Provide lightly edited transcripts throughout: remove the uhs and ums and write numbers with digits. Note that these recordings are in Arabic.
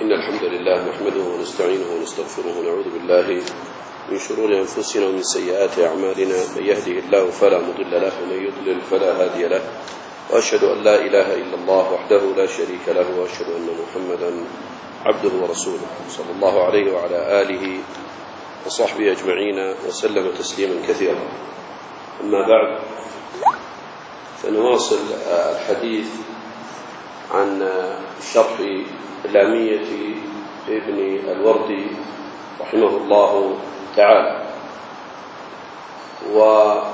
إن الحمد لله نحمده ونستعينه ونستغفره ونعوذ بالله من شرور أنفسنا ومن سيئات أعمالنا. من يهده الله فلا مضل له ومن يضلل فلا هادي له، وأشهد أن لا إله إلا الله وحده لا شريك له، وأشهد أن محمدا عبده ورسوله صلى الله عليه وعلى آله وصحبه أجمعين وسلم تسليما كثيرا. أما بعد، فنواصل الحديث عن شرح لامية ابن الوردي رحمه الله تعالى. وكنا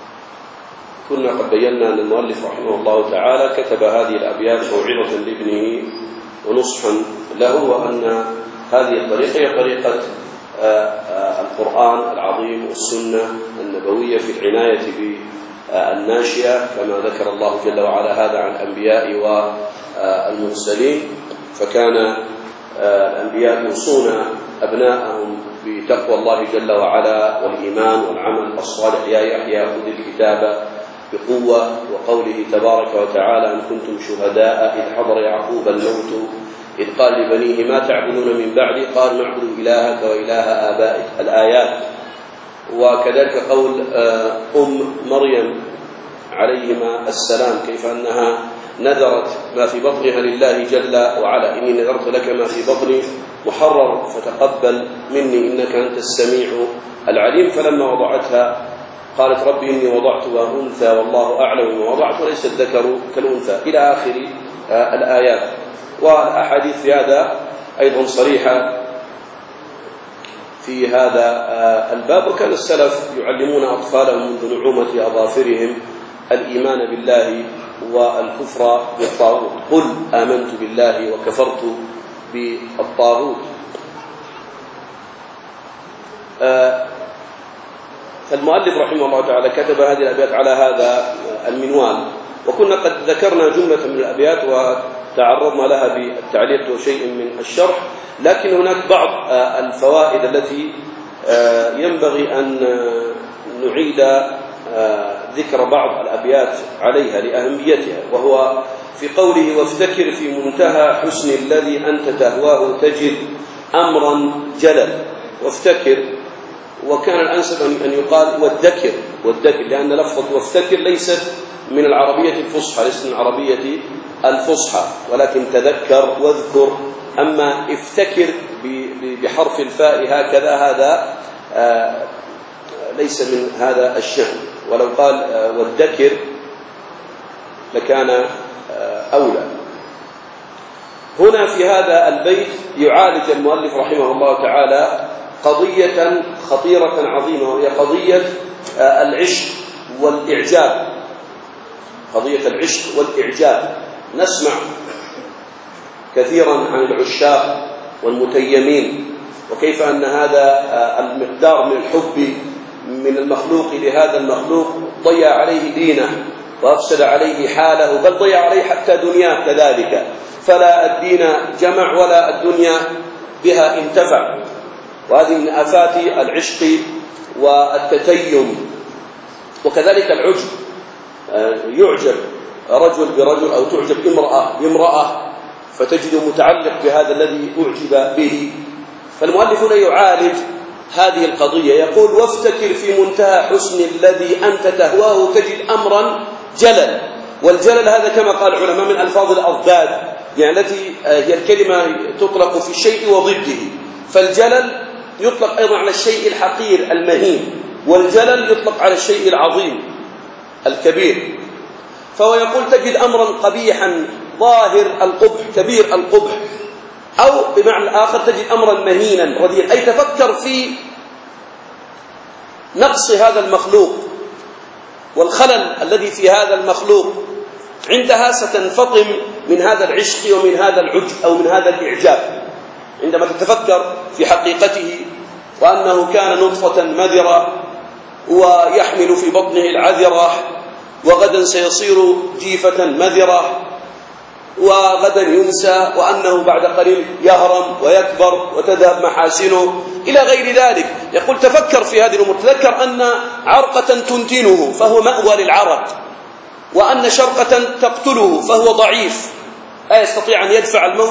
قد بينا أن المؤلف رحمه الله تعالى كتب هذه الأبيات موعظة لابنه ونصحا له، وأن هذه الطريقة هي طريقة القرآن العظيم والسنة النبوية في العناية بالناشئة، كما ذكر الله جل وعلا هذا عن الأنبياء والمرسلين. فكان الأنبياء يوصون أبناءهم بتقوى الله جل وعلا والإيمان والعمل الصالح: يا يحيى خذ الكتاب بقوة، وقوله تبارك وتعالى: أن كنتم شهداء إذ حضر يعقوب الموت إذ قال لبنيه ما تعبدون من بعدي قال نعبد إلهك وإله آبائك، الآيات. وكذلك قول مريم عليهما السلام، كيف أنها نذرت ما في بطنها لله جل وعلا: إني نذرت لك ما في بطني محرر فتقبل مني إنك أنت السميع العليم. فلما وضعتها قالت: ربي إني وضعتها أنثى والله أعلم بما وضعت وليس الذكر كالأنثى، إلى آخر الآيات. والأحاديث في هذا أيضا صريحة في هذا الباب. وكان السلف يعلمون أطفالهم منذ نعومة أظافرهم الإيمان بالله والكفر بالطاغوت: قل آمنت بالله وكفرت بالطاغوت. فالمؤلف رحمه الله تعالى كتب هذه الأبيات على هذا المنوال، وكنا قد ذكرنا جملة من الأبيات وتعرضنا لها بالتعليق وشيء من الشرح، لكن هناك بعض الفوائد التي ينبغي أن نعيد ذكر بعض الأبيات عليها لأهميتها. وهو في قوله: وافتكر في منتهى حسن الذي أنت تهواه تجد أمرا جلل. وافتكر، وكان الأنسب أن يقال والذكر، لأن لفظة وافتكر ليست من العربية الفصحى، ليست من العربية الفصحى، ولكن تذكر واذكر. أما افتكر بحرف الفاء هكذا هذا ليس من هذا الشأن، ولو قال والذكر لكان أولى. هنا في هذا البيت يعالج المؤلف رحمه الله تعالى قضية خطيرة عظيمة، وهي قضية العشق والإعجاب. قضية العشق والإعجاب. نسمع كثيرا عن العشاق والمتيمين، وكيف أن هذا المقدار من الحب من المخلوق لهذا المخلوق ضيع عليه دينه وأفسد عليه حاله، بل ضيع عليه حتى دنياه كذلك. فلا الدين جمع ولا الدنيا بها انتفع. وهذه من آفات العشق والتتيم. وكذلك العجب، يعجب رجل برجل أو تعجب امرأة بامرأة فتجد متعلق بهذا الذي أعجب به. فالمؤلف هنا يعالج هذه القضية، يقول: وافتكر في منتهى حسن الذي أنت تهواه تجد أمرا جلل. والجلل هذا كما قال العلماء من ألفاظ الأضداد، يعني التي هي الكلمة تطلق في الشيء وضده. فالجلل يطلق أيضا على الشيء الحقير المهين، والجلل يطلق على الشيء العظيم الكبير. فهو يقول: تجد أمرا قبيحا ظاهر القبح كبير القبح، أو بمعنى آخر تجد أمرا مهينا رديئا، أي تفكر في نقص هذا المخلوق والخلل الذي في هذا المخلوق. عندها ستنفطم من هذا العشق ومن هذا العجب أو من هذا الإعجاب، عندما تتفكر في حقيقته وأنه كان نطفة مذرة ويحمل في بطنه العذرة، وغدا سيصير جيفة مذرة، وغدا ينسى، وأنه بعد قليل يهرم ويكبر وتذهب محاسنه إلى غير ذلك. يقول: تفكر في هذه الأمور، تذكر أن عرقة تنتنه فهو مأوى للعرق، وأن شرقة تقتله فهو ضعيف لا يستطيع أن يدفع الموت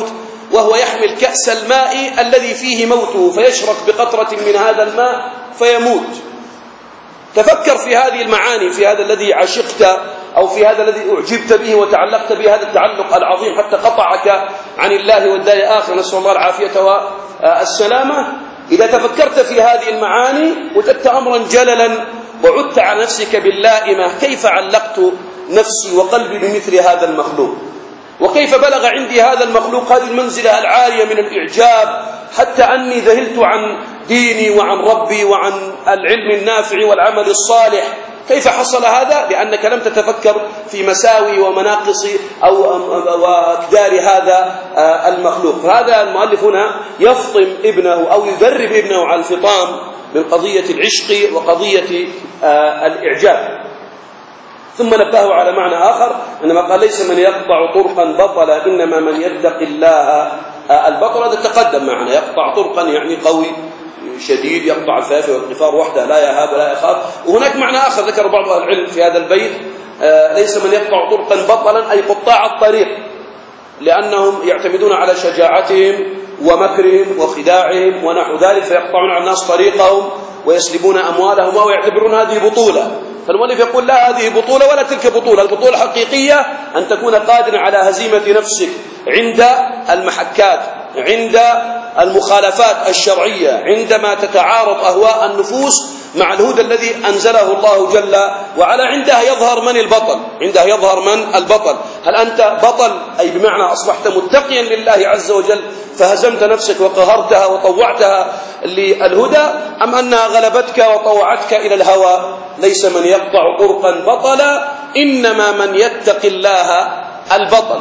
وهو يحمل كأس الماء الذي فيه موته فيشرب بقطرة من هذا الماء فيموت. تفكر في هذه المعاني، في هذا الذي عشقت أو في هذا الذي أعجبت به وتعلقت به، هذا التعلق العظيم حتى قطعك عن الله والدار الآخرة، نسأل الله العافية والسلامة. إذا تفكرت في هذه المعاني وجدت أمرا جللا وعدت على نفسك باللائمة، كيف علقت نفسي وقلبي بمثل هذا المخلوق، وكيف بلغ عندي هذا المخلوق هذه المنزلة العالية من الإعجاب حتى أني ذهلت عن ديني وعن ربي وعن العلم النافع والعمل الصالح. كيف حصل هذا؟ لأنك لم تتفكر في مساوي ومناقص وأكدار هذا المخلوق. هذا المؤلف هنا يفطم ابنه أو يدرب ابنه على الفطام من قضية العشق وقضية الإعجاب. ثم نبهه على معنى آخر، إنما قال ليس من يقطع طرقا بطلا إنما من يتقي الله البطل. هذا تقدم معنا، يقطع طرقا يعني قوي شديد، يقطع الفافي والقفار وحده لا يهاب ولا يخاف. وهناك معنى آخر ذكر بعض أهل العلم في هذا البيت، ليس من يقطع طرقا بطلا أي قطاع الطريق، لأنهم يعتمدون على شجاعتهم ومكرهم وخداعهم ونحو ذلك، فيقطعون على الناس طريقهم ويسلبون أموالهم ويعتبرون هذه بطولة. فالمؤلف يقول لا، هذه بطولة ولا تلك بطولة. البطولة الحقيقية أن تكون قادرا على هزيمة نفسك عند المحكات، عند المخالفات الشرعية، عندما تتعارض أهواء النفوس مع الهدى الذي أنزله الله جل وعلا. عندها يظهر من البطل، عندها يظهر من البطل. هل أنت بطل أي بمعنى أصبحت متقيا لله عز وجل فهزمت نفسك وقهرتها وطوعتها للهدى، أم أنها غلبتك وطوعتك إلى الهوى؟ ليس من يقطع طرقا بطلا إنما من يتقي الله البطل.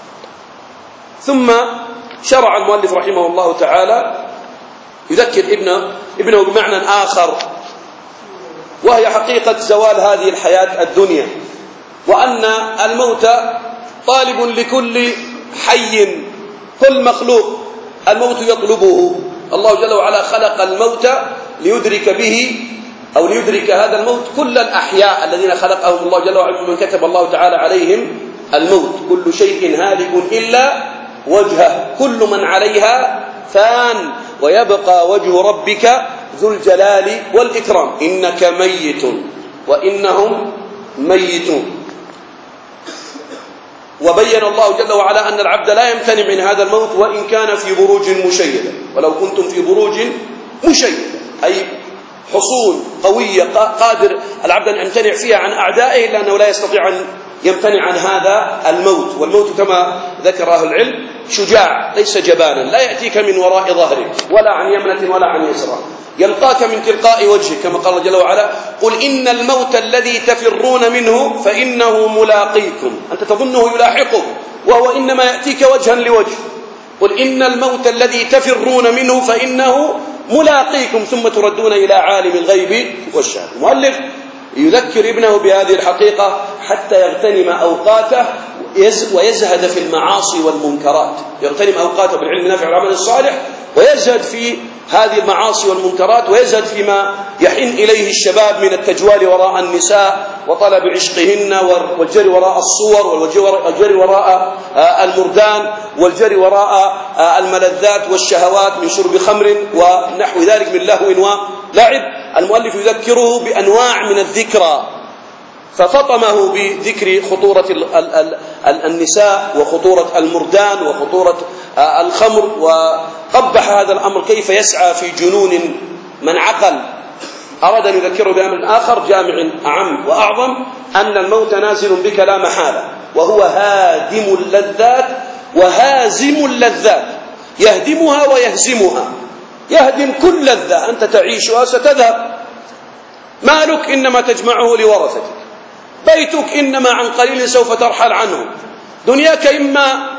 ثم شرع المؤلف رحمه الله تعالى يذكر ابنه بمعنى آخر، وهي حقيقة زوال هذه الحياة الدنيا، وأن الموت طالب لكل حي، كل مخلوق الموت يطلبه. الله جل وعلا خلق الموت ليدرك به أو ليدرك هذا الموت كل الأحياء الذين خلقهم الله جل وعلا، من كتب الله تعالى عليهم الموت. كل شيء هالك إلا وجهه، كل من عليها فان، ويبقى وجه ربك ذو الجلال والإكرام. إنك ميت وإنهم ميتون. وبين الله جل وعلا أن العبد لا يمتنع من هذا الموت وإن كان في بروج مشيدة، ولو كنتم في بروج مشيدة أي حصون قوية قادر العبد أن يمتنع فيها عن أعدائه، إلا أنه لا يستطيع أن يمتنع عن هذا الموت. والموت كما ذكر أهل العلم شجاع ليس جبانا، لا يأتيك من وراء ظهرك ولا عن يمنة ولا عن يسرى، يلقاك من تلقاء وجهك، كما قال جل وعلا قل إن الموت الذي تفرون منه فإنه ملاقيكم. أنت تظنه يلاحقك وهو إنما يأتيك وجها لوجه. قل إن الموت الذي تفرون منه فإنه ملاقيكم ثم تردون إلى عالم الغيب والشهادة. المؤلف يذكر ابنه بهذه الحقيقة حتى يغتنم أوقاته ويزهد في المعاصي والمنكرات، يغتنم أوقاته بالعلم النافع والعمل الصالح، ويزهد في هذه المعاصي والمنكرات، ويزهد فيما يحن إليه الشباب من التجوال وراء النساء وطلب عشقهن والجري وراء الصور والجري وراء المردان والجري وراء الملذات والشهوات من شرب خمر ونحو ذلك من لهو ولعب. المؤلف يذكره بأنواع من الذكرى، ففطمه بذكر خطورة النساء وخطورة المردان وخطورة الخمر، وقبح هذا الأمر كيف يسعى في جنون من عقل. أراد أن يذكره بأمر آخر جامع أعم وأعظم، أن الموت نازل بك لا محالة، وهو هادم اللذات وهازم اللذات، يهدمها ويهزمها. يهدم كل لذة أنت تعيشها ستذهب، مالك إنما تجمعه لورثتك، بيتك إنما عن قليل سوف ترحل عنه، دنياك إما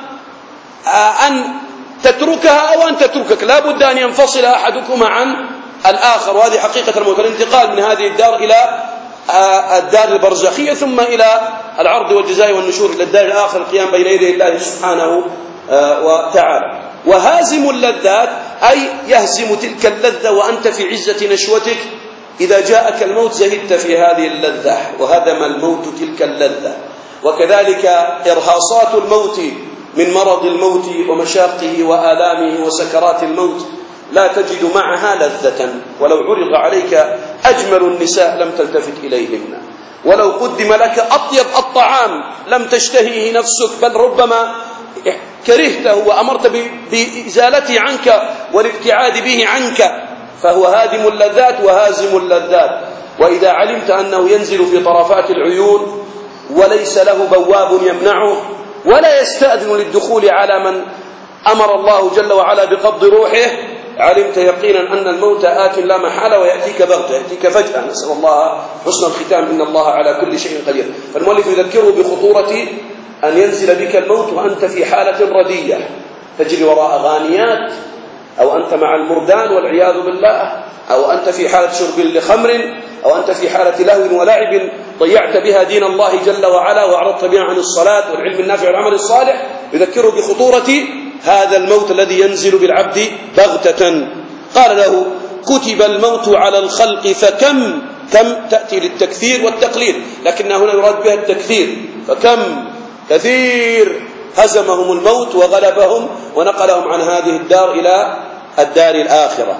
أن تتركها أو أن تتركك، لا بد أن ينفصل أحدكما عن الآخر. وهذه حقيقة الموت، الانتقال من هذه الدار إلى الدار البرزخية، ثم إلى العرض والجزاء والنشور إلى الدار الآخر، القيام بين يدي الله سبحانه وتعالى. وهازم اللذات أي يهزم تلك اللذة وأنت في عزة نشوتك، إذا جاءك الموت زهدت في هذه اللذة وهدم الموت تلك اللذة. وكذلك إرهاصات الموت من مرض الموت ومشاقه وآلامه وسكرات الموت لا تجد معها لذة. ولو عرض عليك أجمل النساء لم تلتفت إليهن، ولو قدم لك أطيب الطعام لم تشتهيه نفسك، بل ربما كرهته وأمرت بإزالته عنك والابتعاد به عنك، فهو هادم اللذات وهازم اللذات. وإذا علمت أنه ينزل في طرفات العيون وليس له بواب يمنعه ولا يستأذن للدخول على من أمر الله جل وعلا بقبض روحه، علمت يقينا أن الموت آت لا محالة ويأتيك بغتة، يأتيك فجأة، نسأل الله حسن الختام، إن الله على كل شيء قدير. فالمؤلف يذكره بخطورة أن ينزل بك الموت وأنت في حالة ردية تجري وراء غانيات، أو أنت مع المردان والعياذ بالله، أو أنت في حالة شرب لخمر، أو أنت في حالة لهو ولعب ضيعت بها دين الله جل وعلا وأعرضت بها عن الصلاة والعلم النافع والعمل الصالح. يذكره بخطورة هذا الموت الذي ينزل بالعبد بغتة. قال له: كتب الموت على الخلق فكم. كم تأتي للتكثير والتقليل، لكن هنا يراد بها التكثير، فكم كثير هزمهم الموت وغلبهم ونقلهم عن هذه الدار إلى الدار الآخرة.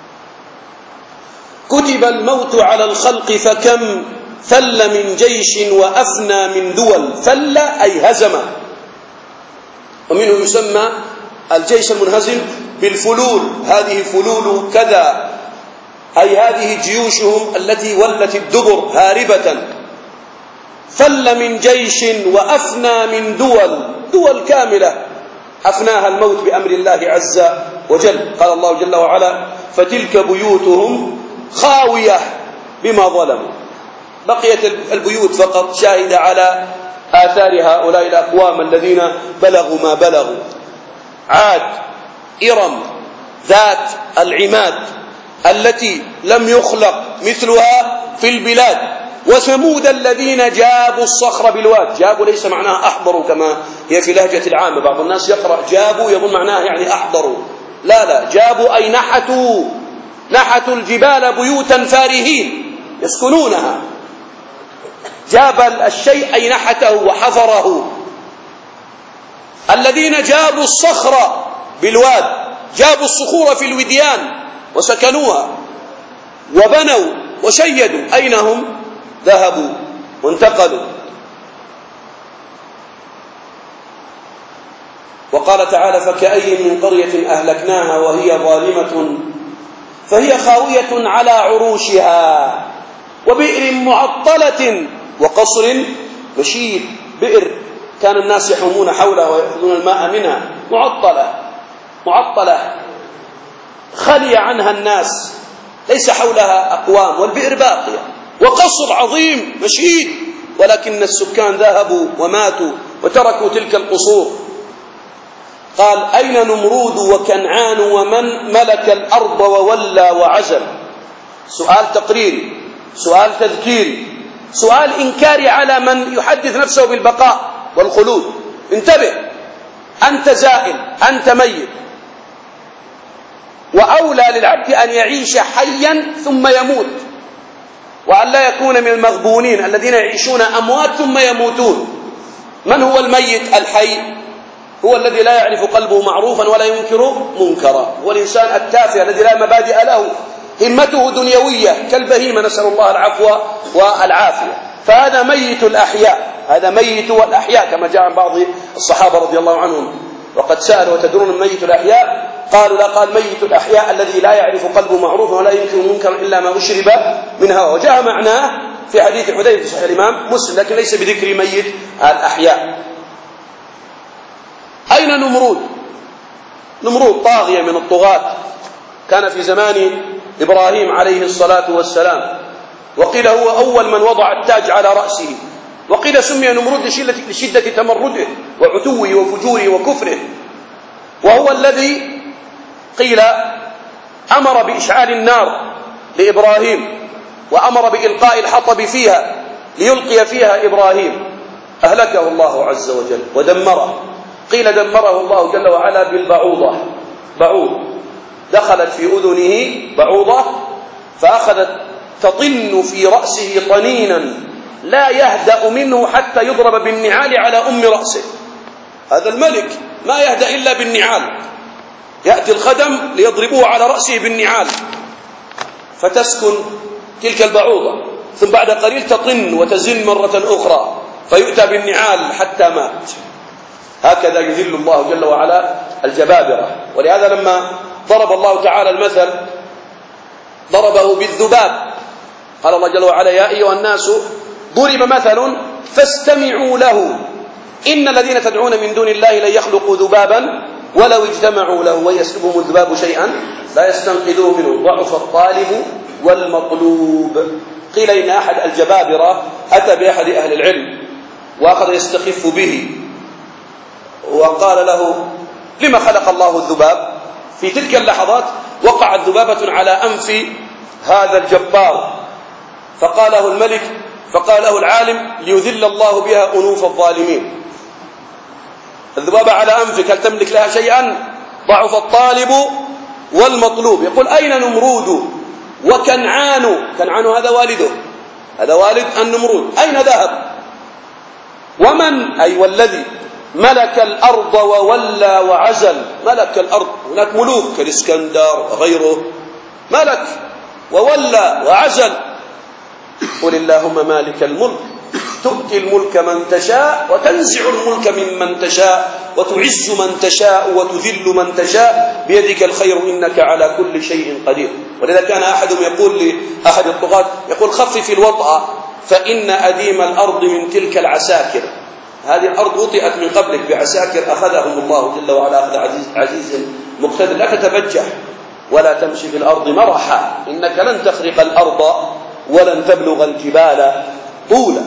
كتب الموت على الخلق فكم فل من جيش وأفنى من دول. فل أي هزم، ومنه يسمى الجيش المنهزم بالفلول، هذه فلول كذا، أي هذه جيوشهم التي ولت الدبر هاربة. فل من جيش وأفنى من دول كاملة أفناها الموت بأمر الله عز وجل. قال الله جل وعلا: فتلك بيوتهم خاوية بما ظلموا. بقيت البيوت فقط شاهدة على آثار هؤلاء الأقوام الذين بلغوا ما بلغوا. عاد، إرم ذات العماد التي لم يخلق مثلها في البلاد، وثمود الذين جابوا الصخر بالواد. جابوا ليس معناها أحضروا كما هي في لهجة العامة، بعض الناس يقرأ جابوا يظن معناها يعني أحضروا، لا، جابوا أي نحتوا الجبال بيوتا فارهين يسكنونها. جاب الشيء أي نحته وحفره. الذين جابوا الصخر بالواد، جابوا الصخور في الوديان وسكنوها وبنوا وشيدوا. أين هم؟ ذهبوا وانتقلوا. وقال تعالى: فكأي من قرية أهلكناها وهي ظالمة فهي خاوية على عروشها وبئر معطلة وقصر مشيد. بئر كان الناس يحومون حولها ويأخذون الماء منها، معطلة خلي عنها الناس، ليس حولها أقوام، والبئر باقية. وقصر عظيم مشيد، ولكن السكان ذهبوا وماتوا وتركوا تلك القصور. قال: أين نمرود وكنعان ومن ملك الأرض وولى وعزل؟ سؤال تقريري، سؤال تذكيري، سؤال إنكاري على من يحدث نفسه بالبقاء والخلود. انتبه، أنت زائل، أنت ميت، وأولى للعبد أن يعيش حيا ثم يموت، وأن لا يكون من المغبونين الذين يعيشون أموات ثم يموتون. من هو الميت؟ الحي هو الذي لا يعرف قلبه معروفا ولا ينكر منكرا، هو الإنسان التافه الذي لا مبادئ له، همته دنيوية كالبهيمة، نسأل الله العفو والعافية. فهذا ميت الأحياء، هذا ميت الأحياء كما جاء عن بعض الصحابة رضي الله عنهم. وقد سألوا: وتدرون ميت الأحياء؟ قالوا: لا. قال: ميت الأحياء الذي لا يعرف قلبه معروفا ولا ينكر منكرا إلا ما أشرب من هوى. وجاء معناه في حديث حذيفة في صحيح الإمام مسلم، لكن ليس بذكر ميت الأحياء. أين نمرود؟ نمرود طاغية من الطغاة، كان في زمان إبراهيم عليه الصلاة والسلام، وقيل هو أول من وضع التاج على رأسه، وقيل سمي نمرود لشدة تمرده وعتوه وفجوره وكفره. وهو الذي قيل أمر بإشعال النار لإبراهيم، وأمر بإلقاء الحطب فيها ليلقي فيها إبراهيم، أهلكه الله عز وجل ودمره. قيل دمره الله جل وعلا بالبعوضة، بعوض دخلت في أذنه بعوضة فأخذت تطن في رأسه طنينا لا يهدأ منه حتى يضرب بالنعال على أم رأسه. هذا الملك ما يهدأ إلا بالنعال، يأتي الخدم ليضربوه على رأسه بالنعال فتسكن تلك البعوضة، ثم بعد قليل تطن وتزن مرة أخرى فيؤتى بالنعال حتى مات. هكذا يذل الله جل وعلا الجبابرة. ولهذا لما ضرب الله تعالى المثل ضربه بالذباب، قال الله جل وعلا: يا أيها الناس ضرب مثل فاستمعوا له إن الذين تدعون من دون الله لن يخلقوا ذبابا ولو اجتمعوا له ويسلبهم الذباب شيئا لا يستنقذوه منه ضعف الطالب والمطلوب. قيل إن أحد الجبابرة أتى بأحد أهل العلم وأخذ يستخف به وقال له: لما خلق الله الذباب؟ في تلك اللحظات وقعت ذبابة على أنف هذا الجبار، فقاله الملك، فقاله العالم: ليذل الله بها أنوف الظالمين. الذبابة على أنفك هل تملك لها شيئا؟ ضعف الطالب والمطلوب. يقول: أين نمرود وكنعان؟ كنعان هذا والده، هذا والد النمرود، أين ذهب؟ ومن أي والذي ملك الأرض وولى وعزل. ملك الأرض، هناك ملوك كالإسكندر وغيره، ملك وولى وعزل. قل اللهم مالك الملك تؤتي الملك من تشاء وتنزع الملك ممن تشاء وتعز من تشاء وتذل من تشاء بيدك الخير إنك على كل شيء قدير. ولذا كان أحدهم يقول لأحد الطغاة، يقول: خفف الوطأ فإن أديم الأرض من تلك العساكر. هذه الأرض وطئت من قبلك بعساكر أخذهم الله جل وعلا أخذ عزيز مقتدر. لا تتبجح ولا تمشي في الأرض مرحا إنك لن تخرق الأرض ولن تبلغ الجبال طولا.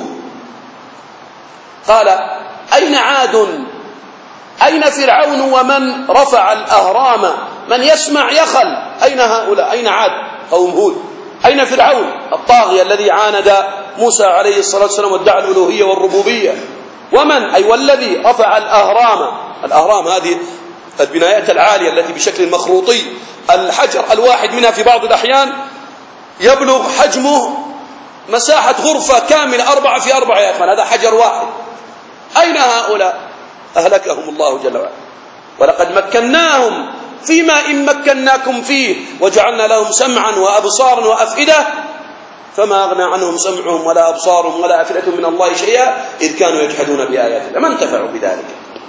قال: أين عاد؟ أين فرعون ومن رفع الأهرام؟ من يسمع يخل. أين هؤلاء؟ أين عاد قوم هود؟ أين فرعون الطاغية الذي عاند موسى عليه الصلاة والسلام وادعى الألوهية والربوبية؟ ومن أي والذي رفع الأهرام. الأهرام هذه البنايات العالية التي بشكل مخروطي، الحجر الواحد منها في بعض الأحيان يبلغ حجمه مساحة غرفة كاملة 4 في 4 يا أخوان، هذا حجر واحد. أين هؤلاء؟ أهلكهم الله جل وعلا. ولقد مكناهم فيما إن مكناكم فيه وجعلنا لهم سمعا وأبصارا وأفئدة فما أغنى عنهم سمعهم ولا أبصارهم ولا أفئدتهم من الله شيئا إذ كانوا يجحدون بآياتنا، ما انتفعوا بذلك.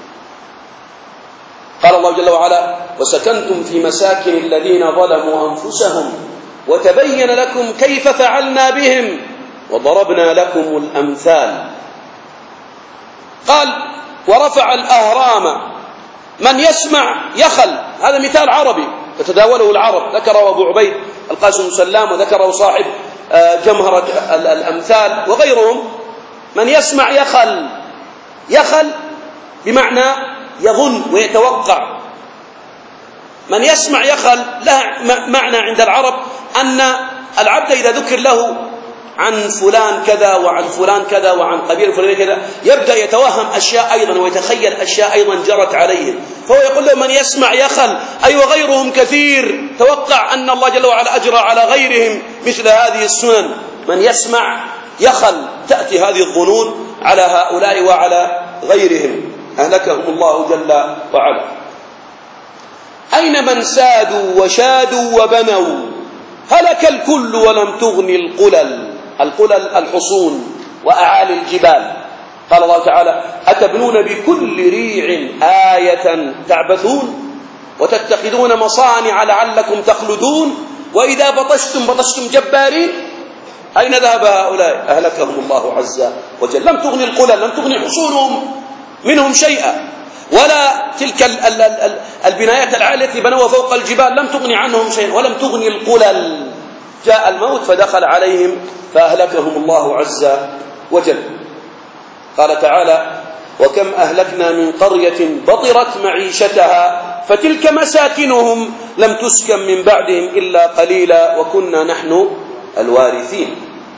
قال الله جل وعلا: وسكنتم في مساكن الذين ظلموا أنفسهم وتبين لكم كيف فعلنا بهم وضربنا لكم الأمثال. قال: ورفع الأهرام من يسمع يخل. هذا مثال عربي تتداوله العرب، ذكره أبو عبيد القاسم سلام وذكره صاحب جمهرة الأمثال وغيرهم. من يسمع يخل. يخل بمعنى يظن ويتوقع. من يسمع يخل له معنى عند العرب أن العبد إذا ذكر له عن فلان كذا وعن فلان كذا وعن قبيل فلان كذا يبدأ يتوهم أشياء أيضا ويتخيل أشياء أيضا جرت عليهم، فهو يقول له: من يسمع يخل، أي وغيرهم كثير. توقع أن الله جل وعلا أجرى على غيرهم مثل هذه السنن. من يسمع يخل، تأتي هذه الظنون على هؤلاء وعلى غيرهم، أهلكهم الله جل وعلا. أين من سادوا وشادوا وبنوا هلك الكل ولم تغني القلل. القلل الحصون وأعالي الجبال. قال الله تعالى: أتبنون بكل ريع آية تعبثون وتتخذون مصانع لعلكم تخلدون وإذا بطشتم بطشتم جبارين. أين ذهب هؤلاء؟ أهلكهم الله عز وجل. لم تغني القلل، لم تغني حصونهم منهم شيئا، ولا تلك البنايات العالية التي بنوها فوق الجبال لم تغني عنهم شيئا، ولم تغني القلل. جاء الموت فدخل عليهم فأهلكهم الله عز وجل. قال تعالى: وكم أهلكنا من قرية بطرت معيشتها فتلك مساكنهم لم تسكن من بعدهم إلا قليلا وكنا نحن الوارثين.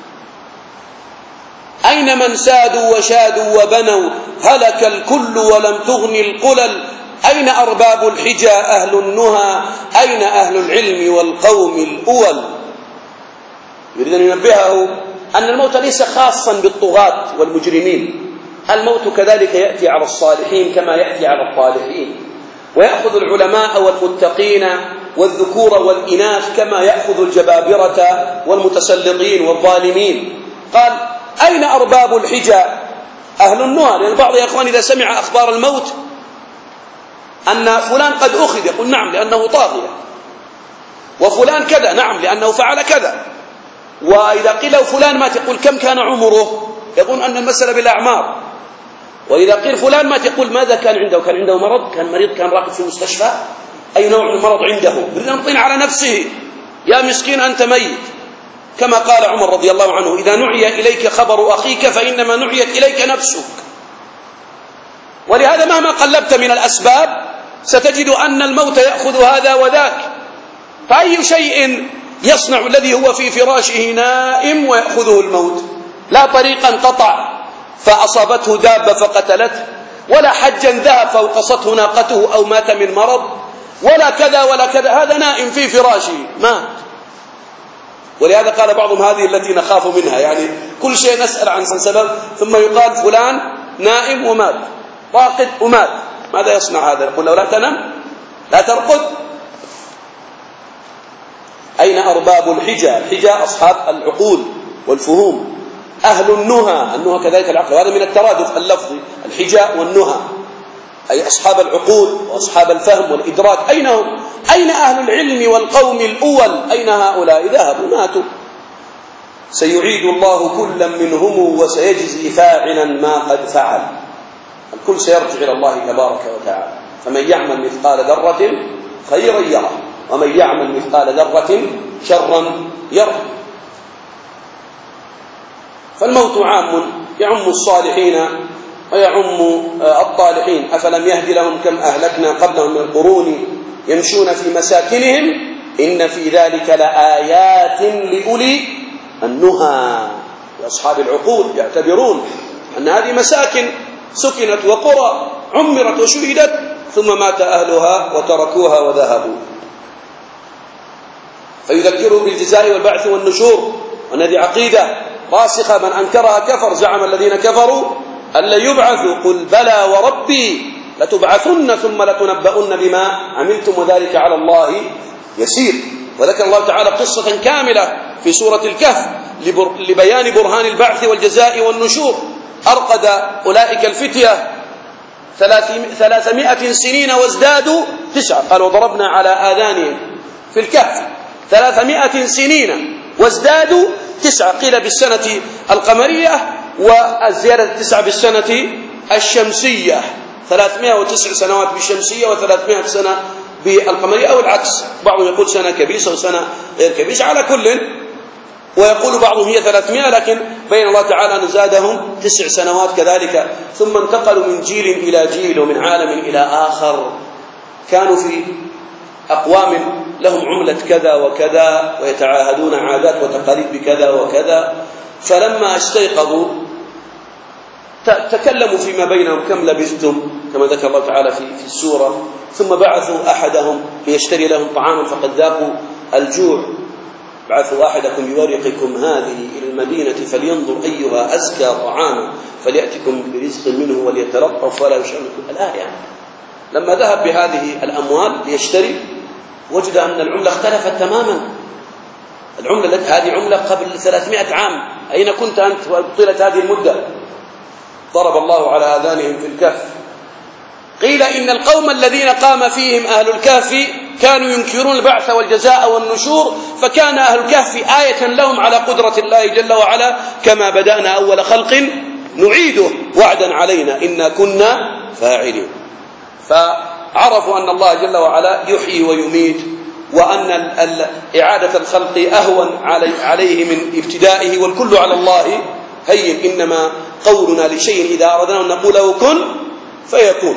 أين من سادوا وشادوا وبنوا هلك الكل ولم تغني القلل. أين أرباب الحجى أهل النهى أين أهل العلم والقوم الأول. يريد أن ينبهه أن الموت ليس خاصا بالطغاة والمجرمين، الموت كذلك يأتي على الصالحين كما يأتي على الطالحين، ويأخذ العلماء والمتقين والذكور والإناث كما يأخذ الجبابرة والمتسلطين والظالمين. قال: أين أرباب الحجى؟ أهل النهى. لأن بعض يا أخوان إذا سمع أخبار الموت أن فلان قد أخذ يقول: نعم لأنه طاغية، وفلان كذا، نعم لأنه فعل كذا. وإذا قيل له فلان مات يقول: كم كان عمره؟ يقول أن المسألة بالأعمار. وإذا قيل فلان مات يقول: ماذا كان عنده؟ كان عنده مرض؟ كان مريض؟ كان راقد في المستشفى؟ أي نوع من المرض عنده؟ يريد أن يطين على نفسه: يا مسكين أنت ميت. كما قال عمر رضي الله عنه: إذا نعي إليك خبر أخيك فإنما نعيت إليك نفسك. ولهذا مهما قلبت من الأسباب ستجد أن الموت يأخذ هذا وذاك. فأي شيء يصنع الذي هو في فراشه نائم ويأخذه الموت؟ لا طريقا قطع فأصابته دابة فقتلته، ولا حجا ذهب فوقصته ناقته أو مات من مرض، ولا كذا ولا كذا، هذا نائم في فراشه مات. ولهذا قال بعضهم: هذه التي نخاف منها، يعني كل شيء نسأل عن سبب ثم يقال فلان نائم ومات، راقد ومات. ماذا يصنع هذا؟ يقول له: لا تنم، لا ترقد. أين أرباب الحجى؟ الحجى أصحاب العقول والفهوم، أهل النهى. النهى كذلك العقل، وهذا من الترادف اللفظي، الحجى والنهى أي أصحاب العقول وأصحاب الفهم والإدراك. أين هم؟ أين أهل العلم والقوم الأول؟ أين هؤلاء؟ ذهبوا ماتوا. سيعيد الله كلا منهم وسيجزي فاعلا ما قد فعل. الكل سيرجع إلى الله تبارك وتعالى. فمن يعمل مثقال ذرة خيرا يره، ومن يعمل مثقال ذرة شرا يره. فالموت عام، يعم الصالحين ويعم الطالحين. أفلم يهد لهم كم أهلكنا قبلهم من القرون يمشون في مساكنهم إن في ذلك لآيات لأولي النهى. لأصحاب العقول يعتبرون أن هذه مساكن سكنت وقرى عمرت وشهدت ثم مات أهلها وتركوها وذهبوا. فيذكروا بالجزاء والبعث والنشور، وأن هذه عقيدة راسخة، من أنكرها كفر. زعم الذين كفروا أن لن يبعثوا، قل بلى وربي لتبعثن ثم لتنبؤن بما عملتم وذلك على الله يسير. وذكر الله تعالى قصة كاملة في سورة الكهف لبيان برهان البعث والجزاء والنشور. أرقد أولئك الفتية 300 سنين وازدادوا 9. قال: وضربنا على آذانهم في الكهف 300 سنين وازدادوا 9. قيل بالسنة القمرية، والزيادة 9 بالسنة الشمسية. 309 سنوات بالشمسية و300 سنة بالقمرية، أو العكس، بعضهم يقول سنة كبيسة وسنة غير كبيسة، على كل. ويقول بعضهم هي 300، لكن بين الله تعالى أن زادهم 9 سنوات كذلك. ثم انتقلوا من جيل إلى جيل ومن عالم إلى آخر. كانوا في أقوام لهم عملة كذا وكذا ويتعاهدون عادات وتقاليد بكذا وكذا. فلما استيقظوا تكلموا فيما بينهم: كم لبثتم؟ كما ذكر الله تعالى في السورة. ثم بعثوا أحدهم ليشتري لهم طعاما فقد ذاقوا الجوع. بعثوا أحدكم بورقكم هذه إلى المدينة فلينظر أيها أزكى طعاما فليأتكم برزق منه وليتلطف ولا يشعركم. الآية. لما ذهب بهذه الأموال ليشتري وجد أن العملة اختلفت تماما. العملة التي هذه عملة قبل 300 عام، أين كنت أنت طيلة هذه المدة؟ ضرب الله على آذانهم في الكهف. قيل إن القوم الذين قام فيهم أهل الكهف كانوا ينكرون البعث والجزاء والنشور، فكان أهل الكهف آية لهم على قدرة الله جل وعلا. كما بدأنا أول خلق نعيده وعدا علينا إنا كنا فاعلين. فعرفوا أن الله جل وعلا يحيي ويميت، وأن إعادة الخلق أهون عليه من ابتدائه، والكل على الله هين. إنما قولنا لشيء إذا أردنا أن نقوله كن فيكون.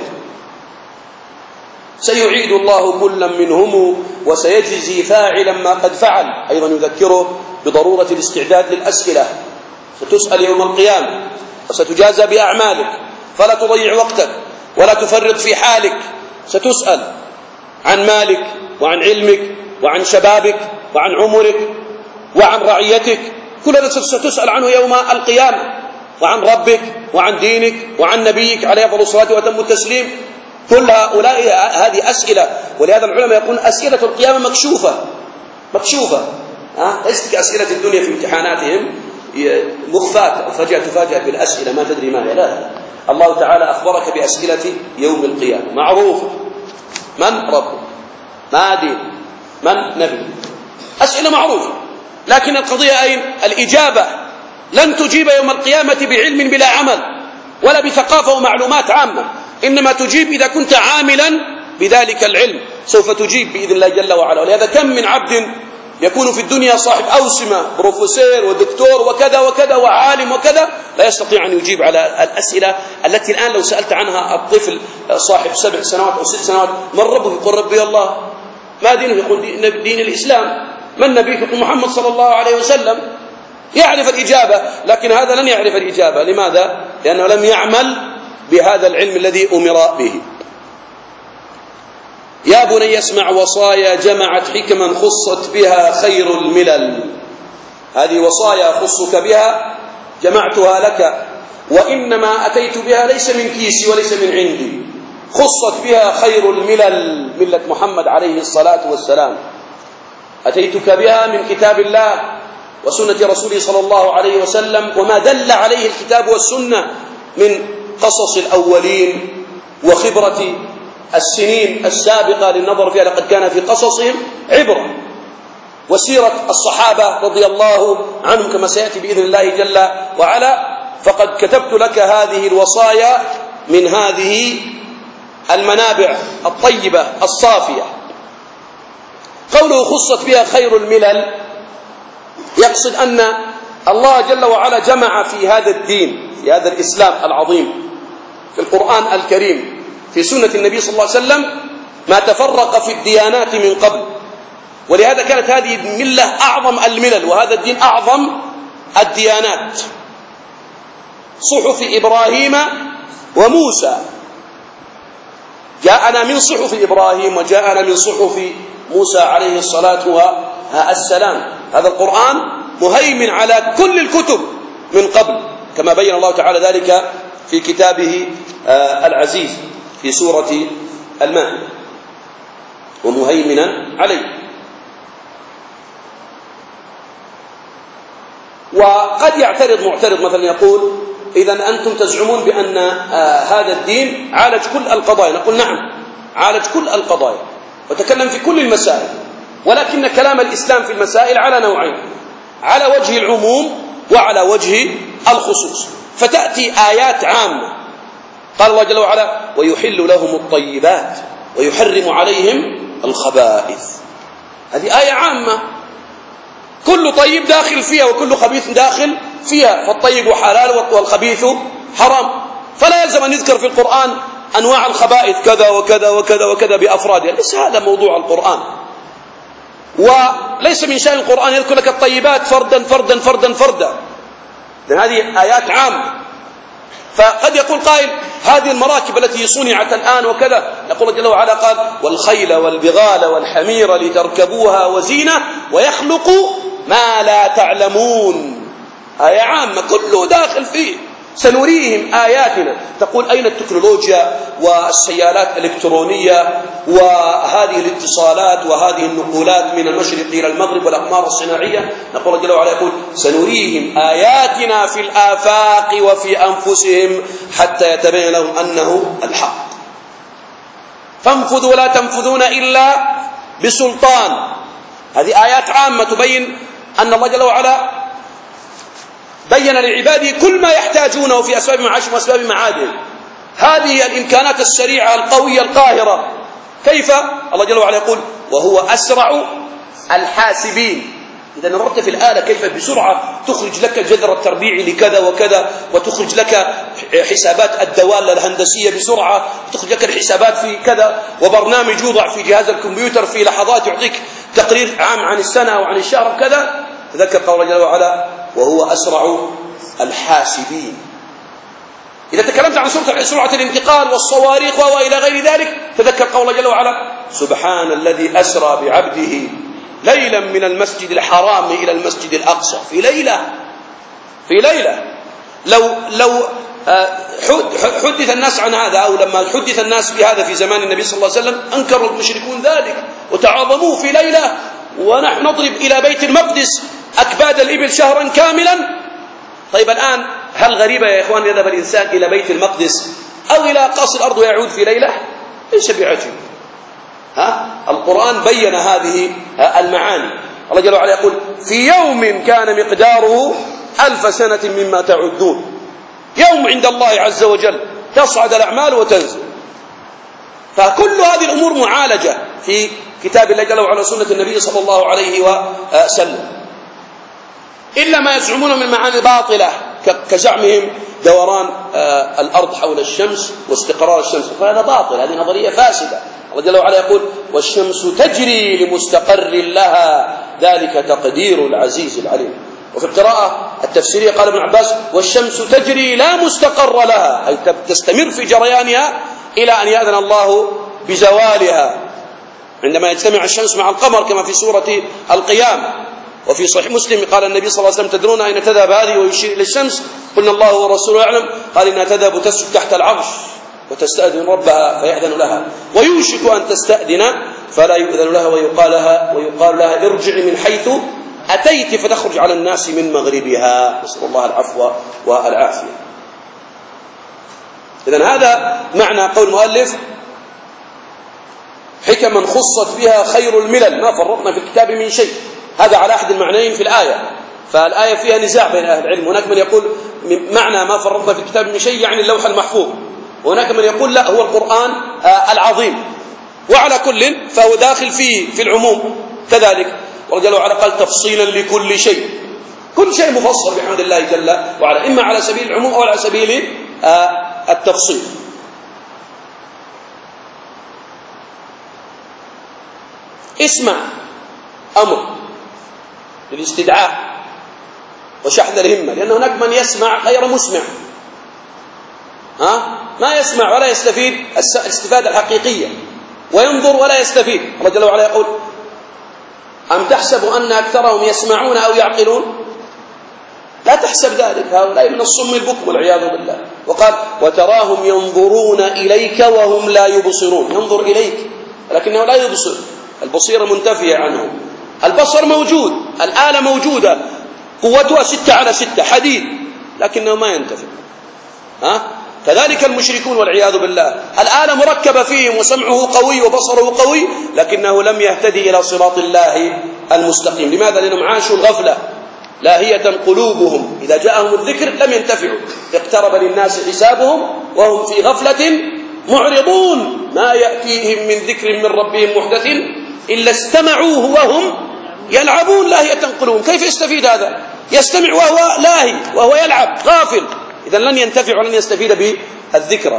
سيعيد الله كلا منهم وسيجزي فاعلا ما قد فعل. أيضا يذكره بضرورة الاستعداد للأسئلة. ستسأل يوم القيامة وستجازى بأعمالك، فلا تضيع وقتك ولا تفرط في حالك. ستسأل عن مالك وعن علمك وعن شبابك وعن عمرك وعن رعيتك، كل هذا ستسأل عنه يوم القيامة. وعن ربك وعن دينك وعن نبيك عليه أفضل الصلاة وأتم التسليم. كل هؤلاء هذه أسئلة، ولهذا العلماء يقولون أسئلة القيامة مكشوفة ليست كأسئلة الدنيا في امتحاناتهم مخفاة، فجأة تفاجأ بالأسئلة ما تدري ما هي. لا، الله تعالى أخبرك بأسئلة يوم القيامة معروفة: من ربك، ما دين، من نبي، أسئلة معروفة. لكن القضية أين؟ الإجابة. لن تجيب يوم القيامة بعلم بلا عمل ولا بثقافة ومعلومات عامة، إنما تجيب إذا كنت عاملا بذلك العلم، سوف تجيب بإذن الله جل وعلا. ولهذا كم من عبد يكون في الدنيا صاحب أوسمة، بروفيسور ودكتور وكذا وكذا وعالم وكذا، لا يستطيع أن يجيب على الأسئلة التي الآن لو سألت عنها الطفل صاحب 7 سنوات أو 6 سنوات: من ربك؟ يقول ربي الله. ما دينه؟ يقول دين الإسلام. من نبيك؟ يقول محمد صلى الله عليه وسلم. يعرف الإجابة، لكن هذا لن يعرف الإجابة. لماذا؟ لأنه لم يعمل بهذا العلم الذي أمر به. يا بني اسمع وصايا جمعت حكما خصت بها خير الملل. هذه وصايا خصك بها، جمعتها لك، وإنما أتيت بها ليس من كيسي وليس من عندي، خصت بها خير الملل، ملة محمد عليه الصلاة والسلام. أتيتك بها من كتاب الله وسنة رسوله صلى الله عليه وسلم، وما دل عليه الكتاب والسنة من قصص الأولين وخبرة السنين السابقة للنظر فيها، لقد كان في قصصهم عبرة، وسيرة الصحابة رضي الله عنهم كما سيأتي بإذن الله جل وعلا. فقد كتبت لك هذه الوصايا من هذه المنابع الطيبة الصافية. قوله خصت بها خير الملل يقصد أن الله جل وعلا جمع في هذا الدين، في هذا الإسلام العظيم، في القرآن الكريم، في سنة النبي صلى الله عليه وسلم، ما تفرق في الديانات من قبل. ولهذا كانت هذه الملة أعظم الملل، وهذا الدين أعظم الديانات. صحف إبراهيم وموسى، جاءنا من صحف إبراهيم وجاءنا من صحف موسى عليه الصلاة والسلام. هذا القرآن مهيمن على كل الكتب من قبل، كما بين الله تعالى ذلك في كتابه العزيز في سورة المائدة: ومهيمنا عليه. وقد يعترض معترض مثلا يقول: إذن أنتم تزعمون بأن هذا الدين عالج كل القضايا. نقول: نعم، عالج كل القضايا وتكلم في كل المسائل، ولكن كلام الإسلام في المسائل على نوعين: على وجه العموم وعلى وجه الخصوص. فتأتي آيات عامة، قال الله جل وعلا: ويحل لهم الطيبات ويحرم عليهم الخبائث. هذه آية عامة، كل طيب داخل فيها وكل خبيث داخل فيها، فالطيب حلال والخبيث حرام. فلا يلزم أن يذكر في القرآن أنواع الخبائث كذا وكذا وكذا وكذا بأفرادها، ليس هذا موضوع القرآن. وليس من شأن القرآن يذكر لك الطيبات فردا فردا فردا فردا، لأن هذه آيات عامة. فقد يقول قائل: هذه المراكب التي صنعت الآن وكذا، نقول جل وعلا قال: والخيل والبغال والحمير لتركبوها وزينة ويخلق ما لا تعلمون. آية عامة كله داخل فيه. سنريهم آياتنا. تقول: أين التكنولوجيا والسيالات الإلكترونية وهذه الاتصالات وهذه النقولات من المشرق إلى المغرب والأقمار الصناعية؟ نقول جل وعلا يقول: سنريهم آياتنا في الآفاق وفي أنفسهم حتى يتبين لهم أنه الحق. فانفذوا ولا تنفذون إلا بسلطان. هذه آيات عامة تبين أن الله جل وعلا بين لعباده كل ما يحتاجونه في أسباب معاشهم وأسباب معادهم. هذه الإمكانات السريعة القوية القاهرة، كيف؟ الله جل وعلا يقول: وهو أسرع الحاسبين. إذا نظرت في الآلة كيف بسرعة تخرج لك جذر التربيع لكذا وكذا، وتخرج لك حسابات الدوال الهندسية بسرعة، وتخرج لك الحسابات في كذا، وبرنامج يوضع في جهاز الكمبيوتر في لحظات يعطيك تقرير عام عن السنة وعن الشهر كذا. تذكر قول الله جل وعلا: وهو أسرع الحاسبين. إذا تكلمت عن سرعة الانتقال والصواريخ وإلى غير ذلك، تذكر قول الله جل وعلا: سبحان الذي أسرى بعبده ليلا من المسجد الحرام إلى المسجد الأقصى في ليلة. لو حدث الناس عن هذا، أو لما حدث الناس بهذا في زمان النبي صلى الله عليه وسلم أنكروا المشركون ذلك وتعاظموه في ليلة، ونحن نضرب إلى بيت المقدس أكباد الإبل شهرا كاملا. طيب الآن هل غريبة يا إخوان يذهب الإنسان إلى بيت المقدس أو إلى أقاصي الأرض ويعود في ليلة؟ ليس بعجيب. القرآن بين هذه المعاني. الله جل وعلا يقول في يوم كان مقداره 1000 سنة مما تعدون. يوم عند الله عز وجل تصعد الأعمال وتنزل. فكل هذه الأمور معالجة في كتاب الله جل وعلا وسنة النبي صلى الله عليه وسلم، إلا ما يزعمون من معاني باطلة كزعمهم دوران الأرض حول الشمس واستقرار الشمس، فهذا باطل، هذه نظرية فاسدة. الله جل وعلا يقول والشمس تجري لمستقر لها ذلك تقدير العزيز العليم. وفي القراءة التفسيرية قال ابن عباس والشمس تجري لا مستقر لها، أي تستمر في جريانها إلى أن يأذن الله بزوالها عندما يجتمع الشمس مع القمر كما في سورة القيامة. وفي صحيح مسلم قال النبي صلى الله عليه وسلم تدرون أين تذهب هذه؟ ويشير إلى الشمس. قلنا الله ورسوله أعلم. قال إنها تذهب تسجد تحت العرش وتستأذن ربها فيأذن لها، ويوشك أن تستأذن فلا يؤذن لها ويقال لها ارجعي من حيث أتيت فتخرج على الناس من مغربها. نسأل الله العفو والعافية. إذن هذا معنى قول المؤلف حكما خصت بها خير الملل ما فرطنا في الكتاب من شيء. هذا على أحد المعنيين في الآية، فالآية فيها نزاع بين أهل العلم. هناك من يقول معنى ما فرطنا في الكتاب من شيء يعني اللوح المحفوظ، وهناك من يقول لا هو القرآن العظيم. وعلى كل فهو داخل في العموم كذلك. ورجل وعلا قال تفصيلا لكل شيء، كل شيء مفصل بحمد الله جل وعلا، إما على سبيل العموم أو على سبيل التفصيل. اسمع أمر للاستدعاء وشحذ الهمة، لأن هناك من يسمع غير مسمع، ما يسمع ولا يستفيد الاستفادة الحقيقية، وينظر ولا يستفيد. الله جل وعلا يقول أم تحسب أن أكثرهم يسمعون أو يعقلون؟ لا تحسب ذلك، هؤلاء من الصم البكم والعياذ بالله. وقال وتراهم ينظرون إليك وهم لا يبصرون. ينظر إليك لكنه لا يبصر، البصيرة منتفية عنه. البصر موجود، الآلة موجودة قوتها 6/6 حديد لكنه ما ينتفع. كذلك المشركون والعياذ بالله، الآلة مركبة فيهم وسمعه قوي وبصره قوي لكنه لم يهتدي إلى صراط الله المستقيم. لماذا؟ لأنهم عاشوا الغفلة، لاهية قلوبهم، إذا جاءهم الذكر لم ينتفعوا. اقترب للناس حسابهم وهم في غفلة معرضون، ما يأتيهم من ذكر من ربهم محدث إلا استمعوه وهم يلعبون لاهية قلوبهم. كيف يستفيد هذا؟ يستمع وهو لاهي وهو يلعب غافل، إذن لن ينتفع ولن يستفيد بالذكرى.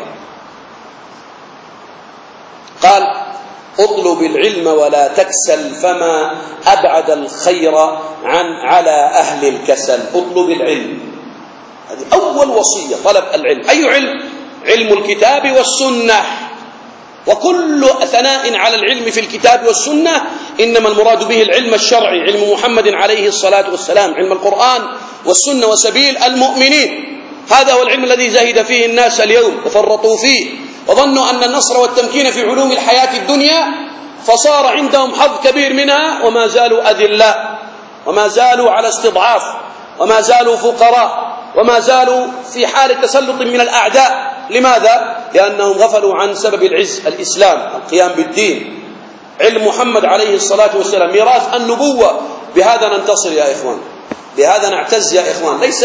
قال اطلب العلم ولا تكسل فما أبعد الخير على أهل الكسل. اطلب العلم، هذه أول وصية، طلب العلم. أي علم؟ علم الكتاب والسنة. وكل ثناء على العلم في الكتاب والسنة إنما المراد به العلم الشرعي، علم محمد عليه الصلاة والسلام، علم القرآن والسنة وسبيل المؤمنين. هذا هو العلم الذي زهد فيه الناس اليوم وفرطوا فيه، وظنوا أن النصر والتمكين في علوم الحياة الدنيا، فصار عندهم حظ كبير منها، وما زالوا أذلاء، وما زالوا على استضعاف، وما زالوا فقراء، وما زالوا في حال تسلط من الأعداء. لماذا؟ لأنهم غفلوا عن سبب العز، الإسلام، القيام بالدين، علم محمد عليه الصلاة والسلام، ميراث النبوة. بهذا ننتصر يا إخوان، بهذا نعتز يا إخوان، ليس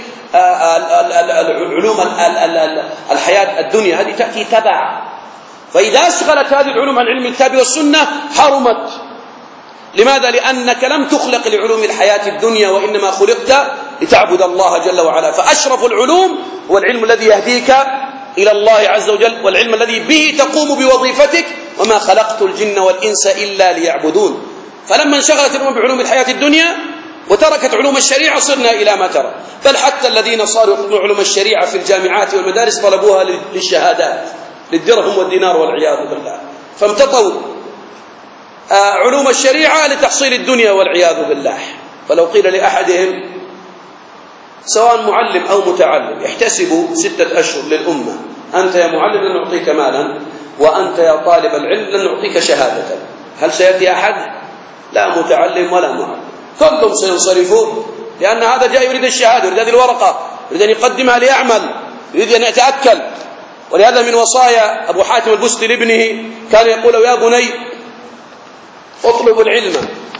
العلوم الحياة الدنيا، هذه تأتي تبع. فإذا أشغلت هذه العلوم عن علم الكتاب والسنة حرمت. لماذا؟ لأنك لم تخلق لعلوم الحياة الدنيا، وإنما خلقت لتعبد الله جل وعلا. فأشرف العلوم هو العلم الذي يهديك إلى الله عز وجل، والعلم الذي به تقوم بوظيفتك. وما خلقت الجن والإنس إلا ليعبدون. فلما انشغلت الأمم بعلوم الحياة الدنيا وتركت علوم الشريعة صرنا إلى ما ترى. بل حتى الذين صاروا يطلبون علوم الشريعة في الجامعات والمدارس طلبوها للشهادات، للدرهم والدينار والعياذ بالله. فامتطوا علوم الشريعة لتحصيل الدنيا والعياذ بالله. فلو قيل لأحدهم سواء معلم أو متعلم يحتسب 6 أشهر للأمة. أنت يا معلم لن نعطيك مالا، وأنت يا طالب العلم لن نعطيك شهادة. هل سيأتي أحد؟ لا متعلم ولا معلم، كلهم سينصرفون، لأن هذا جاء يريد الشهادة، يريد هذه الورقة، يريد أن يقدمها ليعمل، يريد أن يتأكل. ولهذا من وصايا أبو حاتم البستي لابنه كان يقول: يا بني اطلب العلم،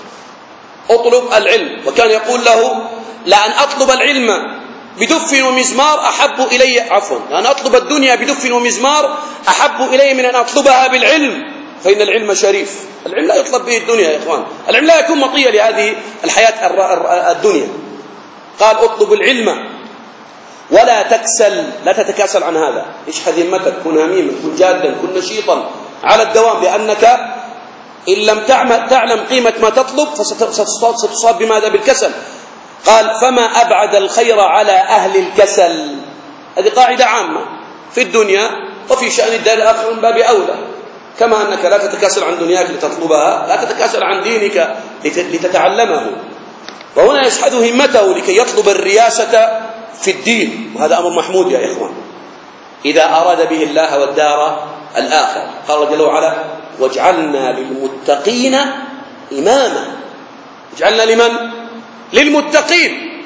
اطلب العلم. وكان يقول له: لأن أطلب العلم بدف ومزمار أحب إلي، لأن أطلب الدنيا بدف ومزمار أحب إلي من أن أطلبها بالعلم، فإن العلم شريف. العلم لا يطلب به الدنيا يا إخوان، العلم لا يكون مطية لهذه الحياة الدنيا. قال: اطلب العلم ولا تكسل، لا تتكاسل عن هذا. اشحذ همتك، كن هميما، كن جادا، كن نشيطا على الدوام، لأنك إن لم تعلم قيمة ما تطلب فستصاب بماذا؟ بالكسل. قال: فما أبعد الخير على أهل الكسل. هذه قاعدة عامة في الدنيا وفي شأن الدار الآخرة من باب أولى. كما أنك لا تتكاسل عن دنياك لتطلبها، لا تتكاسل عن دينك لتتعلمه. وهنا يشحذ همته لكي يطلب الرياسة في الدين، وهذا أمر محمود يا إخوان إذا أراد به الله والدار الآخرة. قال جل وعلا: واجعلنا للمتقين إماما. اجعلنا لمن؟ للمتقين.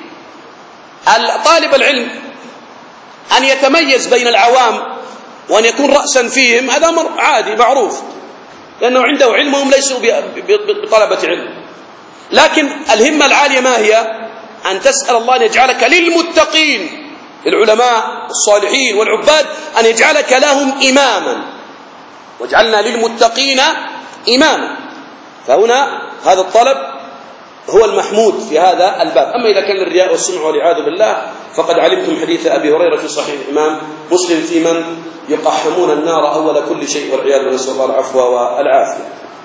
طالب العلم أن يتميز بين العوام وأن يكون رأسا فيهم، هذا أمر عادي معروف، لأنه عنده علم وهم ليسوا بطلبة علم. لكن الهمة العالية ما هي؟ أن تسأل الله أن يجعلك للمتقين، العلماء الصالحين والعباد، أن يجعلك لهم إماما. واجعلنا للمتقين إماما. فهنا هذا الطلب هو المحمود في هذا الباب. أما إذا كان الرياء والسمع والعياذ بالله فقد علمتم حديث أبي هريرة في صحيح الإمام مسلم في من يقحمون النار أول كل شيء والعياذ بالله، نسأل الله العفو والعافية.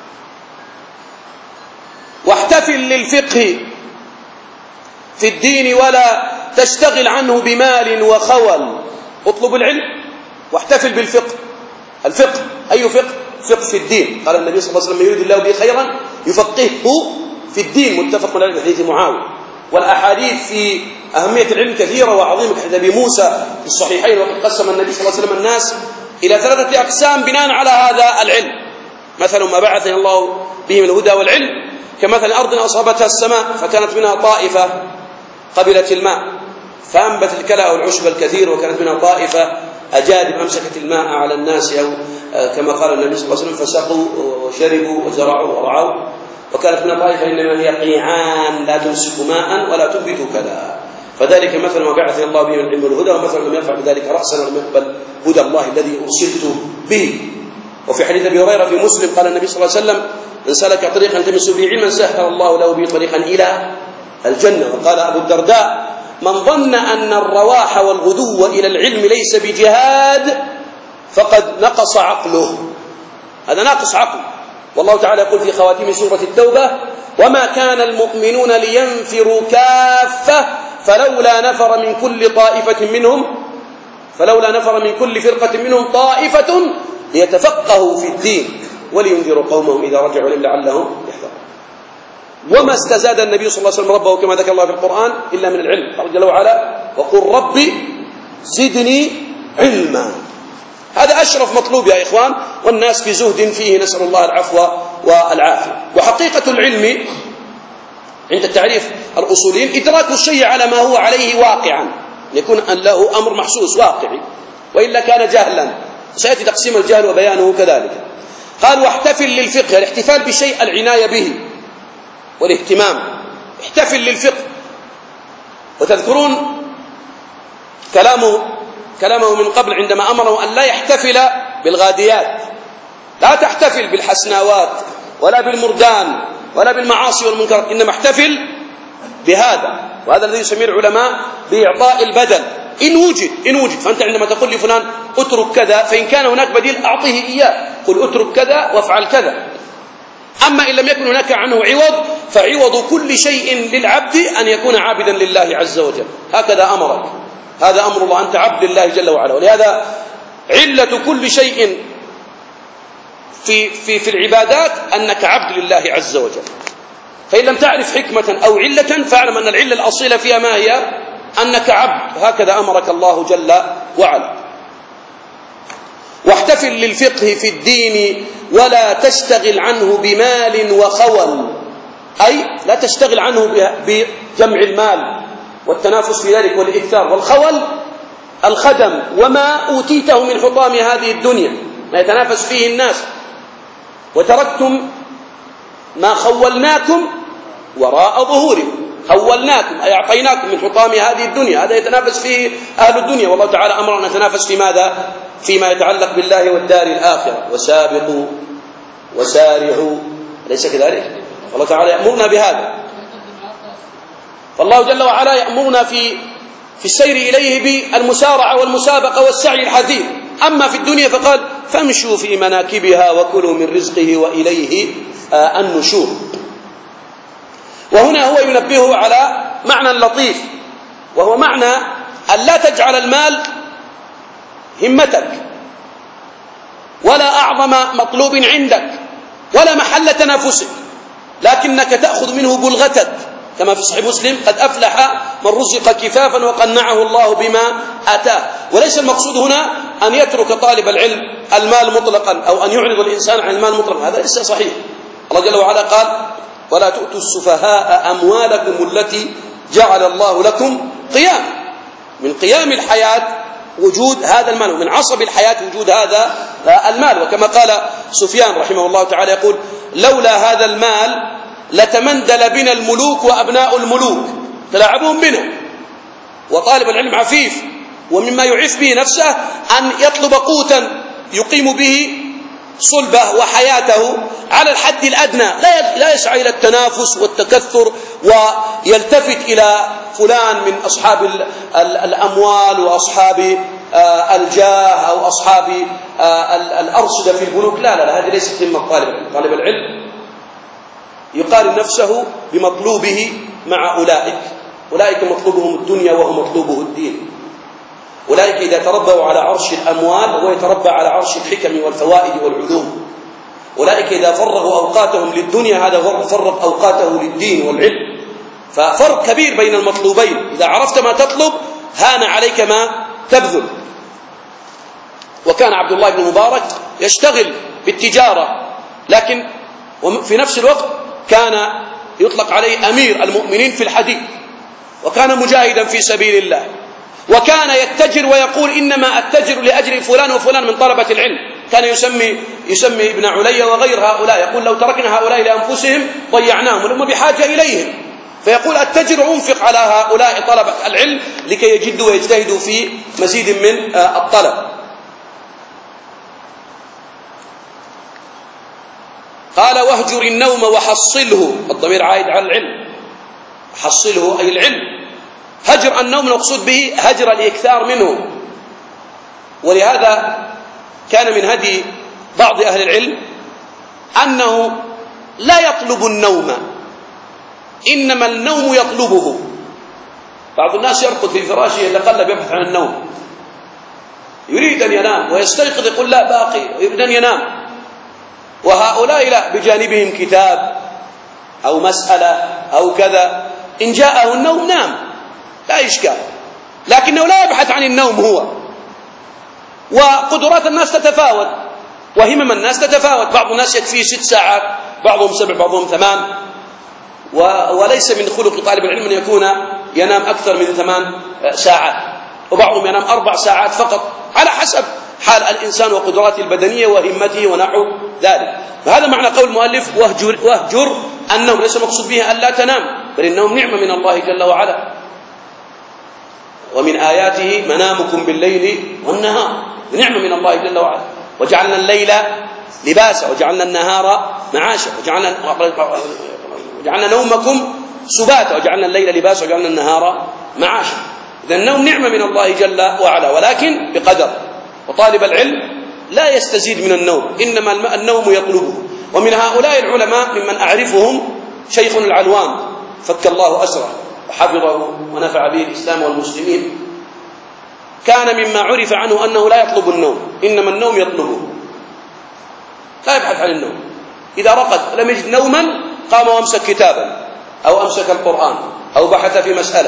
واحتفل للفقه في الدين ولا تشتغل عنه بمال وخول. اطلب العلم واحتفل بالفقه. الفقه أي فقه؟ فقه في الدين. قال النبي صلى الله عليه وسلم: يريد الله به خيرا يفقهه في الدين، متفق عليه، حديث معاوية. والأحاديث في أهمية العلم كثيرة وعظيمة، كحديث أبي موسى في الصحيحين. وقد قسم النبي صلى الله عليه وسلم الناس إلى 3 أقسام بناء على هذا العلم. مثل ما بعثنا الله به من الهدى والعلم كمثل أرض أصابتها السماء فكانت منها طائفة قبلت الماء فأنبت الكلأ والعشب الكثير، وكانت منها طائفة أجادب أمسكت الماء على الناس، أو كما قال النبي صلى الله عليه وسلم: فسقوا وشربوا وزرعوا ورعوا. وكانت من طائفة إنما هي قيعان لا تمسك ماء ولا تنبت كلا. فذلك مثل ما بعث الله به من العلم والهدى، ومثل لم يرفع بذلك رأسا ولم يقبل هدى الله الذي أرسلت به. وفي حديث أبي هريرة في مسلم قال النبي صلى الله عليه وسلم: من سلك طريقا يلتمس به علما سهل الله له به طريقا إلى الجنة. وقال أبو الدرداء: من ظن أن الرواح والغدو إلى العلم ليس بجهاد فقد نقص عقله. هذا ناقص عقل. والله تعالى يقول في خواتيم سورة التوبة: وما كان المؤمنون لينفروا كافة فلولا نفر من كل فرقة منهم طائفة ليتفقهوا في الدين ولينذروا قومهم إذا رجعوا إليهم لعلهم يحذرون. وما استزاد النبي صلى الله عليه وسلم ربه كما ذكر الله في القرآن إلا من العلم. قال جل وعلا: وقل ربي زدني علما. هذا أشرف مطلوب يا إخوان، والناس في زهد فيه، نسأل الله العفو والعافية. وحقيقة العلم عند التعريف الأصوليين إدراك الشيء على ما هو عليه واقعا، يكون أن له أمر محسوس واقعي، وإلا كان جهلا. سيأتي تقسيم الجهل وبيانه كذلك. قال: واحتفل للفقه. الاحتفال بالشيء العناية به والاهتمام. احتفل للفقه. وتذكرون كلامه من قبل عندما أمره أن لا يحتفل بالغاديات. لا تحتفل بالحسناوات ولا بالمردان ولا بالمعاصي والمنكرات، إنما احتفل بهذا. وهذا الذي يسميه العلماء بإعطاء البدل إن وجد. فأنت عندما تقول لفلان اترك كذا، فإن كان هناك بديل أعطيه إياه، قل اترك كذا وافعل كذا. أما إن لم يكن هناك عنه عوض، فعوض كل شيء للعبد أن يكون عابدا لله عز وجل. هكذا أمرك، هذا أمر الله، أنت عبد الله جل وعلا. ولهذا علة كل شيء في العبادات أنك عبد لله عز وجل. فإن لم تعرف حكمة أو علة فاعلم أن العلة الأصيلة فيها ما هي؟ أنك عبد، هكذا أمرك الله جل وعلا. واحتفل للفقه في الدين ولا تشتغل عنه بمال وخول، أي لا تشتغل عنه بجمع المال والتنافس في ذلك والإكثار. والخول الخدم وما أوتيته من حطام هذه الدنيا ما يتنافس فيه الناس. وتركتم ما خولناكم وراء ظهوركم، خولناكم أي أعطيناكم من حطام هذه الدنيا، هذا يتنافس فيه أهل الدنيا. والله تعالى أمرنا نتنافس في ماذا؟ فيما يتعلق بالله والدار الآخرة. وسابقوا وسارعوا، أليس كذلك؟ الله تعالى يأمرنا بهذا. فالله جل وعلا يأمرنا في السير إليه بالمسارعة والمسابقة والسعي الحثيث. أما في الدنيا فقال فامشوا في مناكبها وكلوا من رزقه وإليه النشور. وهنا هو ينبهه على معنى لطيف، وهو معنى أن لا تجعل المال همتك ولا أعظم مطلوب عندك ولا محل تنافسك، لكنك تأخذ منه بلغتك، كما في صحيح مسلم قد أفلح من رزق كفافا وقنعه الله بما آتاه. وليس المقصود هنا أن يترك طالب العلم المال مطلقا أو أن يعرض الإنسان عن المال مطلقا، هذا ليس صحيح. الله جل وعلا قال ولا تؤتوا السفهاء أموالكم التي جعل الله لكم قيام. من قيام الحياة وجود هذا المال، ومن عصب الحياة وجود هذا المال. وكما قال سفيان رحمه الله تعالى يقول لولا هذا المال لتمندل بنا الملوك وأبناء الملوك، تلاعبهم بنا. وطالب العلم عفيف، ومما يعف به نفسه أن يطلب قوتا يقيم به صلبه وحياته على الحد الأدنى، لا يسعى إلى التنافس والتكثر ويلتفت إلى فلان من أصحاب الأموال وأصحاب الجاه أو أصحاب الأرصدة في البنوك. لا، هذه ليست همة طالب العلم. طالب العلم يقارن نفسه بمطلوبه مع أولئك مطلوبهم الدنيا وهو مطلوبه الدين. أولئك إذا تربوا على عرش الأموال هو يتربى على عرش الحكم والفوائد والعلوم. أولئك إذا فرغوا أوقاتهم للدنيا هذا هو فرغ أوقاته للدين والعلم. ففرق كبير بين المطلوبين، إذا عرفت ما تطلب هان عليك ما تبذل. وكان عبد الله بن مبارك يشتغل بالتجارة، لكن في نفس الوقت كان يطلق عليه أمير المؤمنين في الحديث، وكان مجاهدا في سبيل الله، وكان يتجر ويقول إنما أتجر لأجل فلان وفلان من طلبة العلم. كان يسمي ابن علي وغير هؤلاء، يقول لو تركنا هؤلاء لأنفسهم ضيعناهم ولهم بحاجة إليهم. فيقول أتجر وأنفق على هؤلاء طلبة العلم لكي يجدوا ويجتهدوا في مزيد من الطلب. قال واهجر النوم وحصله، الضمير عائد على العلم، حصله أي العلم. هجر النوم المقصود به هجر الإكثار منه. ولهذا كان من هدي بعض أهل العلم أنه لا يطلب النوم، إنما النوم يطلبه. بعض الناس يرقد في فراشه يتقلب يبحث عن النوم، يريد أن ينام ويستيقظ يقول لا باقي، يريد أن ينام. وهؤلاء لا، بجانبهم كتاب أو مسألة أو كذا، إن جاءه النوم نام لا إشكال، لكنه لا يبحث عن النوم هو. وقدرات الناس تتفاوت وهمم الناس تتفاوت، بعض الناس يكفيه 6 ساعات، بعضهم 7، بعضهم 8. وليس من خلق طالب العلم أن يكون ينام أكثر من 8 ساعات، وبعضهم ينام 4 ساعات فقط، على حسب حال الإنسان وقدراته البدنية وهمته ونحو ذلك. فهذا معنى قول المؤلف واهجر النوم. ليس مقصود به أن لا تنام، بل النوم نعمة من الله جل وعلا. ومن آياته منامكم بالليل والنهار، نعمة من الله جل وعلا. وجعلنا الليل لباسا وجعلنا النهار معاشا وجعلنا نومكم سباتا وجعلنا الليل لباسا وجعلنا النهار معاشا. إذا النوم نعمة من الله جل وعلا، ولكن بقدر. وطالب العلم لا يستزيد من النوم، إنما النوم يطلبه. ومن هؤلاء العلماء ممن أعرفهم شيخنا العلوان فك الله أسره وحفظه ونفع به الإسلام والمسلمين، كان مما عرف عنه أنه لا يطلب النوم، إنما النوم يطلبه، لا يبحث عن النوم. إذا رقد لم يجد نوما قام وامسك كتابا أو أمسك القرآن أو بحث في مسألة،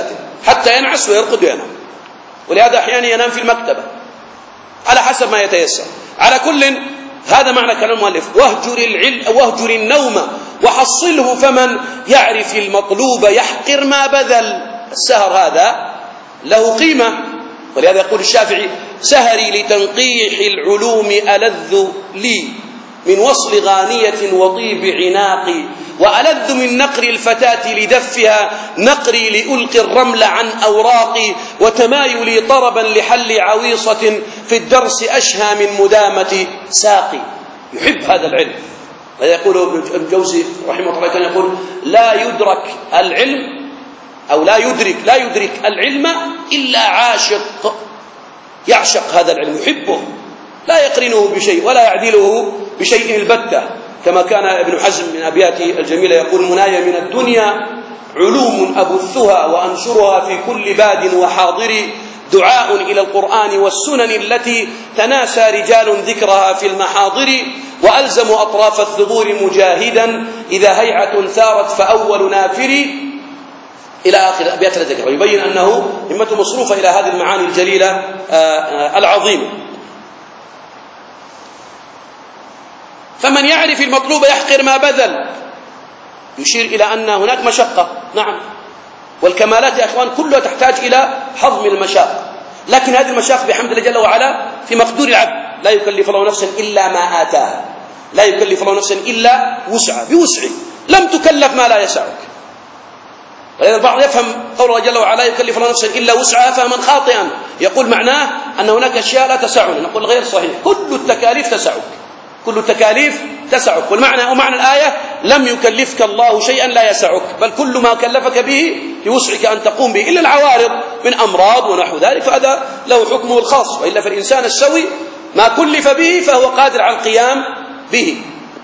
حتى ينعس ويرقد وينام، ولهذا أحيانا ينام في المكتبة على حسب ما يتيسر. على كل هذا معنى كلام المؤلف: واهجر النوم وحصله، فمن يعرف المطلوب يحقر ما بذل. السهر هذا له قيمة، ولهذا يقول الشافعي: سهري لتنقيح العلوم ألذ لي من وصل غانية وطيب عناقي، وألذ من نقر الفتاة لدفها نقري لألقي الرمل عن أوراقي، وتمايلي طربا لحل عويصة في الدرس أشهى من مدامة ساقي. يحب هذا العلم. يقول ابن الجوزي رحمه الله كان يقول: لا يدرك العلم أو لا يدرك العلم إلا عاشق، يعشق هذا العلم، يحبه، لا يقرنه بشيء ولا يعدله بشيء البتة، كما كان ابن حزم من أبياته الجميلة يقول: مناي من الدنيا علوم أبثها وأنشرها في كل باد وحاضر، دعاء إلى القرآن والسنن التي تناسى رجال ذكرها في المحاضر، وألزم أطراف الثغور مجاهدا إذا هيعة ثارت فأول نافر، إلى آخر أبيات الذكر. يبين أنه همته مصروفة إلى هذه المعاني الجليلة العظيمة. فمن يعرف المطلوب يحقر ما بذل، يشير إلى أن هناك مشقة، نعم، والكمالات يا أخوان كلها تحتاج إلى حظم المشاق، لكن هذه المشاق بحمد الله جل وعلا في مقدور العبد. لا يكلف الله نفسا إلا ما آتاها، لا يكلف الله نفسا إلا وسعها، بوسعه، لم تكلف ما لا يسعك. ولذلك البعض يفهم قول الله جل وعلا: يكلف الله نفسا إلا وسعها، فهما خاطئا، يقول معناه أن هناك أشياء لا تسعنا. نقول غير صحيح، كل التكاليف تسعك، كل التكاليف تسعك. ومعنى الآية: لم يكلفك الله شيئا لا يسعك، بل كل ما كلفك به يوسعك أن تقوم به، إلا العوارض من أمراض ونحو ذلك، فهذا له حكمه الخاص. وإلا فالإنسان السوي ما كلف به فهو قادر على القيام به.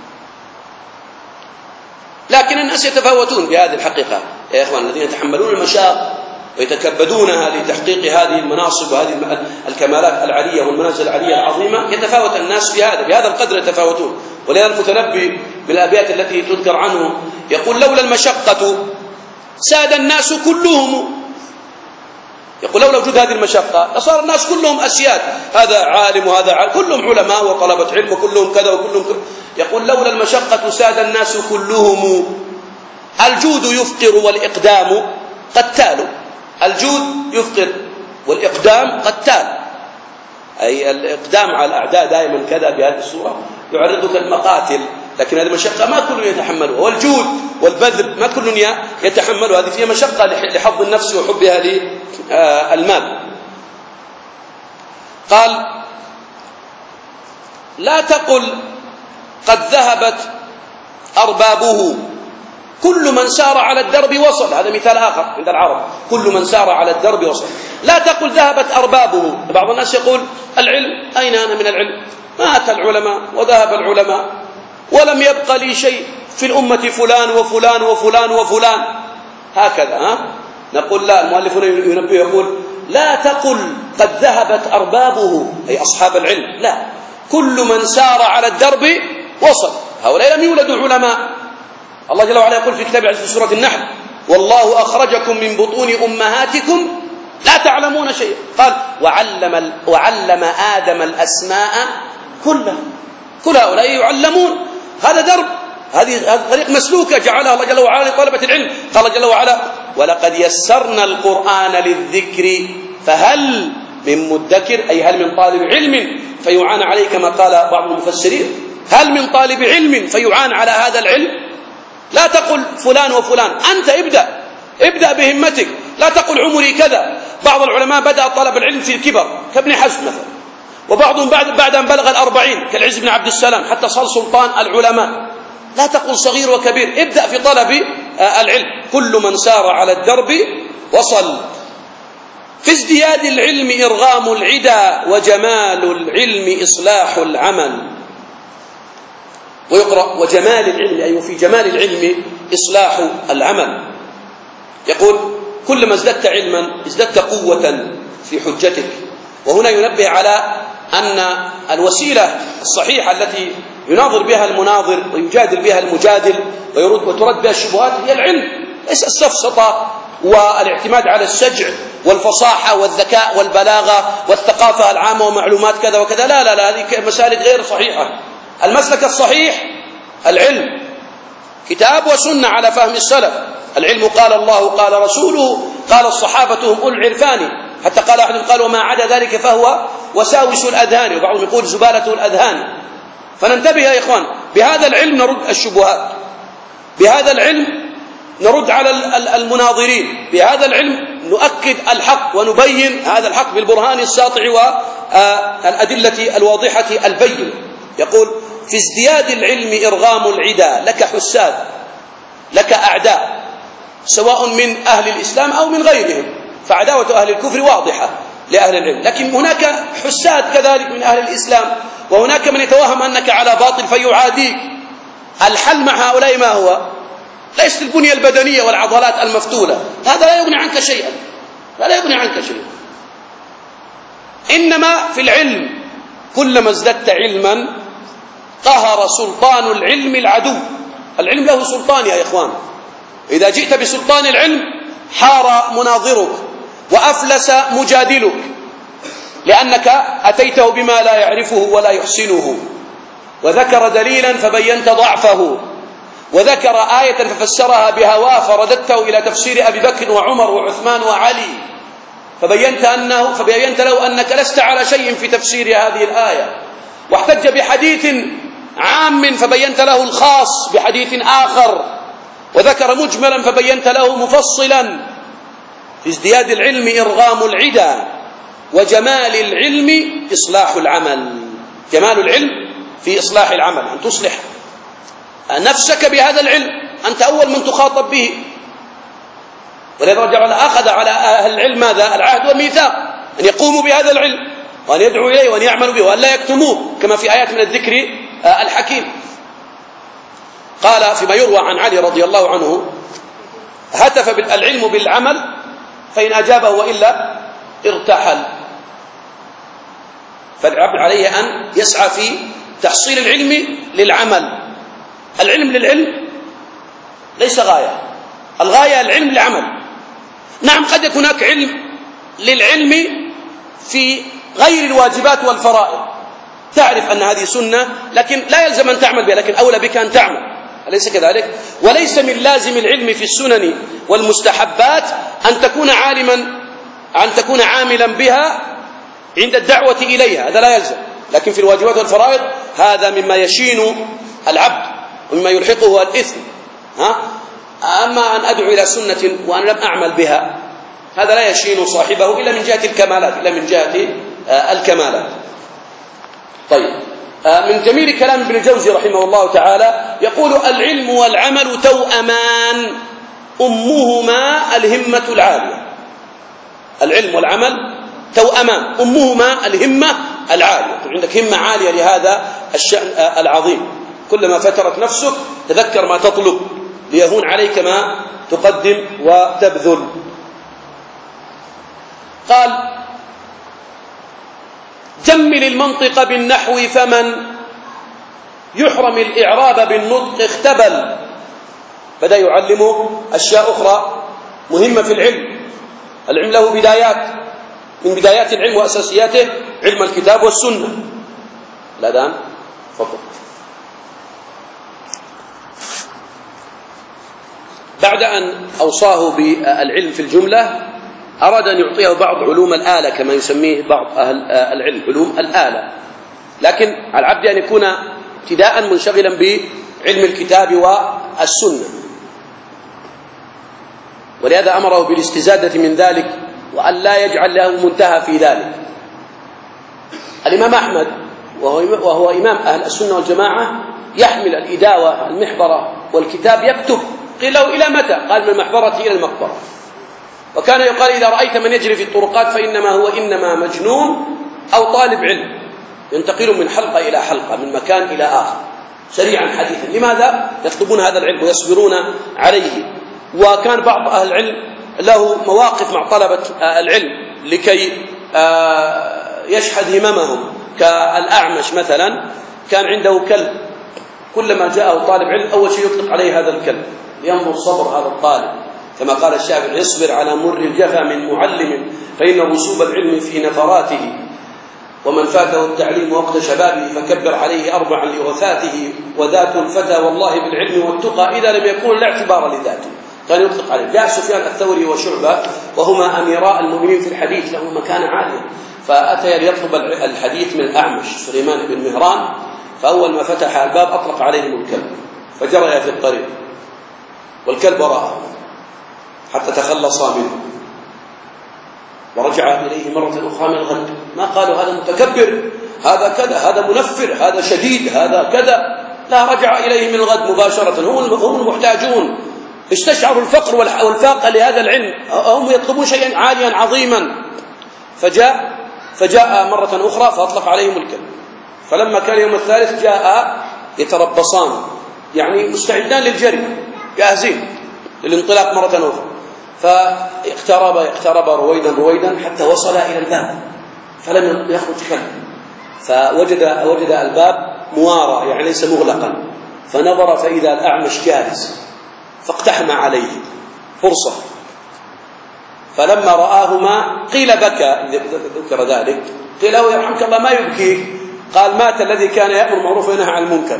لكن الناس يتفاوتون بهذه الحقيقة يا إخوان، الذين يتحملون المشاق ويتكبدونها لتحقيق هذه المناصب وهذه الكمالات العالية والمنازل العالية العظيمة، يتفاوت الناس بهذا القدر يتفاوتون. ولهذا المتنبي بالآبيات التي تذكر عنه يقول: لولا المشقة ساد الناس كلهم. يقول لولا وجود هذه المشقة لصار الناس كلهم أسياد، هذا عالم وهذا عالم، كلهم علماء وطلبة علم وكلهم كذا وكلهم كذا. يقول: لولا المشقة ساد الناس كلهم، الجود يفقر والإقدام قتال. الجود يفقر والإقدام قتال، أي الإقدام على الأعداء دائما كذا بهذه الصورة يعرضك المقاتل، لكن هذه المشقة ما كل يتحملها، والجود والبذل ما كل يتحملها، هذه فيها مشقة لحظ النفس وحبها للمال. قال: لا تقل قد ذهبت أربابه، كل من سار على الدرب وصل. هذا مثال آخر عند العرب: كل من سار على الدرب وصل. لا تقل ذهبت أربابه. بعض الناس يقول: العلم، أين أنا من العلم؟ مات العلماء وذهب العلماء ولم يبق لي شيء، في الأمة فلان وفلان وفلان وفلان، هكذا. نقول لا، المؤلف ينبه يقول: لا تقل قد ذهبت أربابه، أي أصحاب العلم، لا، كل من سار على الدرب وصل. هؤلاء لم يولدوا علماء. الله جل وعلا يقول في كتابه العزيز في سورة النحل: والله أخرجكم من بطون أمهاتكم لا تعلمون شيئا. قال: وعلم آدم الأسماء كلها. كل هؤلاء يعلمون. هذا درب، هذه طريق مسلوكة جعلها الله جل وعلا لطلبة العلم. قال الله جل وعلا: ولقد يسرنا القرآن للذكر فهل من مدكر، أي هل من طالب علم فيعان عليه، كما قال بعض المفسرين: هل من طالب علم فيعان على هذا العلم؟ لا تقل فلان وفلان، أنت ابدأ بهمتك، لا تقل عمري كذا. بعض العلماء بدأ طلب العلم في الكبر كابن حزم مثلا، وبعضهم بعد أن بلغ 40 كالعز بن عبد السلام حتى صار سلطان العلماء. لا تقل صغير وكبير، ابدأ في طلب العلم. كل من سار على الدرب وصل. في ازدياد العلم إرغام العدا، وجمال العلم إصلاح العمل. ويقرأ: وجمال العلم، أي في جمال العلم إصلاح العمل. يقول: كلما ازددت علما ازددت قوة في حجتك. وهنا ينبه على أن الوسيلة الصحيحة التي يناظر بها المناظر ويجادل بها المجادل وترد بها الشبهات هي العلم، ليس السفسطة والاعتماد على السجع والفصاحة والذكاء والبلاغة والثقافة العامة ومعلومات كذا وكذا. لا لا لا، هذه مسالك غير صحيحة. المسلك الصحيح العلم، كتاب وسنة على فهم السلف. العلم قال الله قال رسوله قال الصحابة هم أولو العرفان، حتى قال أحدهم قال وما عدا ذلك فهو وساوس الأذهان، وبعضهم يقول زبالة الأذهان. فننتبه يا إخوان، بهذا العلم نرد الشبهات، بهذا العلم نرد على المناظرين، بهذا العلم نؤكد الحق ونبين هذا الحق بالبرهان الساطع والأدلة الواضحة البين. يقول في ازدياد العلم إرغام العدا، لك حساد لك أعداء سواء من أهل الإسلام أو من غيرهم، فعداوة أهل الكفر واضحة لأهل العلم، لكن هناك حساد كذلك من أهل الإسلام، وهناك من يتوهم أنك على باطل فيعاديك. الحل مع هؤلاء ما هو؟ ليست البنية البدنية والعضلات المفتولة، هذا لا يغني عنك شيئا، لا يغني عنك شيئا. إنما في العلم كلما ازددت علما قهر سلطان العلم العدو. العلم له سلطان يا إخوان، إذا جئت بسلطان العلم حار مناظرك وأفلس مجادلك، لأنك أتيته بما لا يعرفه ولا يحسنه، وذكر دليلا فبينت ضعفه، وذكر آية ففسرها بهواه فرددته إلى تفسير أبي بكر وعمر وعثمان وعلي، فبينت له أنك لست على شيء في تفسير هذه الآية، واحتج بحديث عام فبينت له الخاص بحديث آخر، وذكر مجملا فبينت له مفصلا. في ازدياد العلم إرغام العدا، وجمال العلم إصلاح العمل. جمال العلم في إصلاح العمل، أن تصلح نفسك بهذا العلم، أنت أول من تخاطب به. ولذا أخذ على أهل العلم ماذا؟ العهد والميثاق، أن يقوموا بهذا العلم وأن يدعوا إليه وأن يعملوا به وأن لا يكتموه، كما في آيات من الذكر الحكيم. قال فيما يروى عن علي رضي الله عنه: هتف العلم بالعمل فإن أجابه وإلا ارتحل. فالعبد عليه أن يسعى في تحصيل العلم للعمل. العلم للعلم ليس غاية، الغاية العلم للعمل. نعم قد يكون هناك علم للعلم في غير الواجبات والفرائض، تعرف أن هذه سنة لكن لا يلزم أن تعمل بها، لكن أولى بك أن تعمل، أليس كذلك؟ وليس من لازم العلم في السنن والمستحبات أن تكون عاملا بها عند الدعوة إليها، هذا لا يلزم. لكن في الواجبات والفرائض هذا مما يشين العبد ومما يلحقه الإثم. أما أن أدعو إلى سنة وأنا لم أعمل بها، هذا لا يشين صاحبه إلا من جهة الكمالات، إلا من جهة الكمالات. طيب، من جميل كلام ابن الجوزي رحمه الله تعالى يقول: العلم والعمل توأمان أمهما الهمة العالية. العلم والعمل توأمان أمهما الهمة العالية. عندك همة عالية لهذا الشأن العظيم، كلما فترت نفسك تذكر ما تطلب ليهون عليك ما تقدم وتبذل. قال: جمل المنطق بالنحو فمن يحرم الإعراب بالنطق اختبل. بدأ يعلمه أشياء أخرى مهمة في العلم. العلم له بدايات، من بدايات العلم وأساسياته علم الكتاب والسنة. الأذان فضل. بعد أن أوصاه بالعلم في الجملة أراد أن يعطيه بعض علوم الآلة كما يسميه بعض أهل العلم، علوم الآلة، لكن على العبد أن يكون ابتداء منشغلا بعلم الكتاب والسنة، ولهذا أمره بالاستزادة من ذلك وأن لا يجعل له منتهى في ذلك. الإمام أحمد وهو إمام أهل السنة والجماعة يحمل الإداوة المحبرة والكتاب يكتب. قيل له: إلى متى؟ قال: من المحبرة إلى المقبرة. وكان يقال: إذا رأيت من يجري في الطرقات فإنما هو إنما مجنون أو طالب علم، ينتقل من حلقة إلى حلقة، من مكان إلى آخر سريعا حديثا. لماذا؟ يطلبون هذا العلم ويصبرون عليه. وكان بعض أهل العلم له مواقف مع طلبة العلم لكي يشحذ هممهم، كالأعمش مثلا كان عنده كلب، كلما جاءه طالب علم أول شيء يطلق عليه هذا الكلب لينظر صبر هذا الطالب، كما قال الشافعي: اصبر على مر الجفا من معلم فإن رسوب العلم في نفراته، ومن فاته التعليم وقت شبابه فكبر عليه 4 لوفاته، وذات الفتى والله بالعلم والتقى إذا لم يكون لا اعتبار لذاته. كان يطلق عليه. جاء سفيان الثوري وشعبة وهما أميراء المؤمنين في الحديث، لهما مكان عالي، فأتيا ليطلب الحديث من الأعمش سليمان بن مهران، فأول ما فتح الباب أطلق عليهم الكلب فجرى في الطريق، والكلب وراءه حتى تخلصا منه، ورجع إليه مرة أخرى من الغد. ما قالوا هذا متكبر، هذا كذا، هذا منفر، هذا شديد، هذا كذا، لا، رجع إليه من الغد مباشرة. هم المحتاجون، استشعروا الفقر والفاقة لهذا العلم، هم يطلبون شيئا عاليا عظيما. فجاء مرة أخرى فأطلق عليهم الكلب. فلما كان يوم الثالث جاء يتربصان، يعني مستعدان للجري، جاهزين للانطلاق مرة أخرى. فاقترب رويدا حتى وصل إلى الباب، فلم يخرج كلب، فوجد الباب موارى، يعني ليس مغلقا، فنظر فإذا الأعمش جالس، فاقتحم عليه فرصة. فلما رآهما قيل بكى، ذكر ذلك، قيل له: يرحمك الله، ما يبكيك؟ قال: مات الذي كان يأمر بالمعروف وينهى عن المنكر.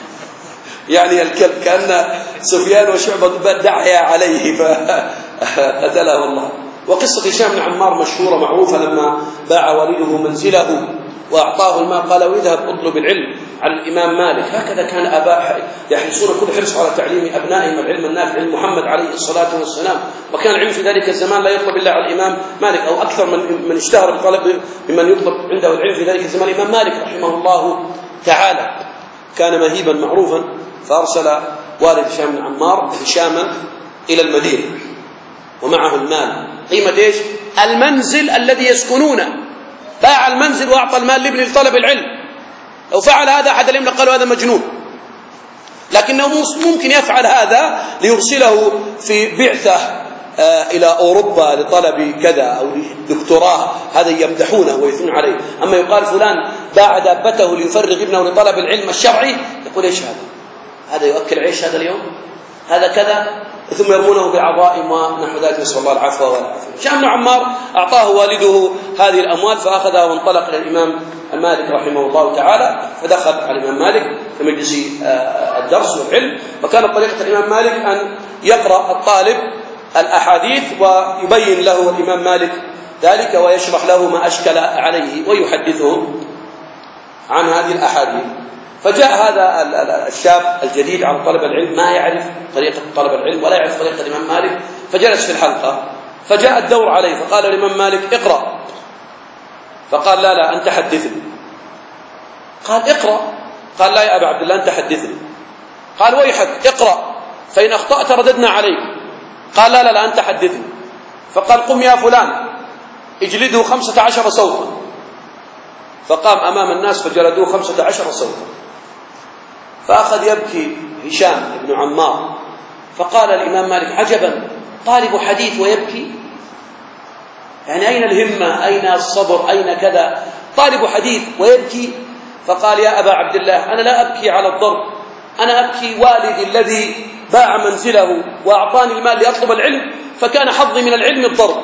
يعني الكلب، كأن سفيان وشعبة دعيا عليه فقتله الله. وقصة هشام بن عمار مشهورة معروفة، لما باع والده منزله وأعطاه المال قال: واذهب اطلب العلم عن الإمام مالك. هكذا كان آباء يحرصون كل حرص على تعليم أبنائهم العلم النافع، علم محمد عليه الصلاة والسلام. وكان العلم في ذلك الزمان لا يطلب إلا على الإمام مالك، أو أكثر من اشتهر بطلب ممن يطلب عنده العلم في ذلك الزمان الإمام مالك رحمه الله تعالى. كان مهيبا معروفا، فأرسل والد هشام بن عمار هشاما إلى المدينة ومعه المال. قيمة إيش؟ المنزل الذي يسكنونه، باع المنزل وأعطى المال لابن لطلب العلم. لو فعل هذا أحد العلماء قالوا هذا مجنون، لكنه ممكن يفعل هذا ليرسله في بعثة إلى أوروبا لطلب كذا أو دكتوراه، هذا يمدحونه ويثنون عليه. أما يقال فلان باع دابته ليفرغ ابنه لطلب العلم الشرعي، يقول: إيش هذا يؤكل عيش هذا اليوم، هذا كذا، ثم يرمونه بعظائم ونحو ذلك، نسأل الله العفو والعافية. هشام بن عمار أعطاه والده هذه الأموال، فأخذها وانطلق إلى الإمام مالك رحمه الله تعالى، فدخل على الإمام مالك في مجلس الدرس والعلم. وكانت طريقة الإمام مالك أن يقرأ الطالب الأحاديث ويبين له الإمام مالك ذلك، ويشرح له ما أشكل عليه ويحدثه عن هذه الأحاديث. فجاء هذا الشاب الجديد على طلب العلم، ما يعرف طريقة طلب العلم ولا يعرف طريقة الإمام مالك، فجلس في الحلقة. فجاء الدور عليه، فقال الإمام مالك: اقرأ. فقال: لا أنت حدثني. قال: اقرأ. قال: لا يا أبا عبد الله أنت حدثني. قال: ويحك اقرأ، فإن أخطأت رددنا عليك. قال: لا أنت حدثني. فقال: قم يا فلان اجلده 15 صوتا. فقام أمام الناس فجلدوه 15 صوتا. فأخذ يبكي هشام بن عمار. فقال الإمام مالك: عجبا، طالب حديث ويبكي؟ يعني أين الهمة، أين الصبر، أين كذا؟ طالب حديث ويبكي؟ فقال: يا أبا عبد الله، أنا لا أبكي على الضرب، أنا أبكي والدي الذي باع منزله وأعطاني المال لأطلب العلم، فكان حظي من العلم الضرب.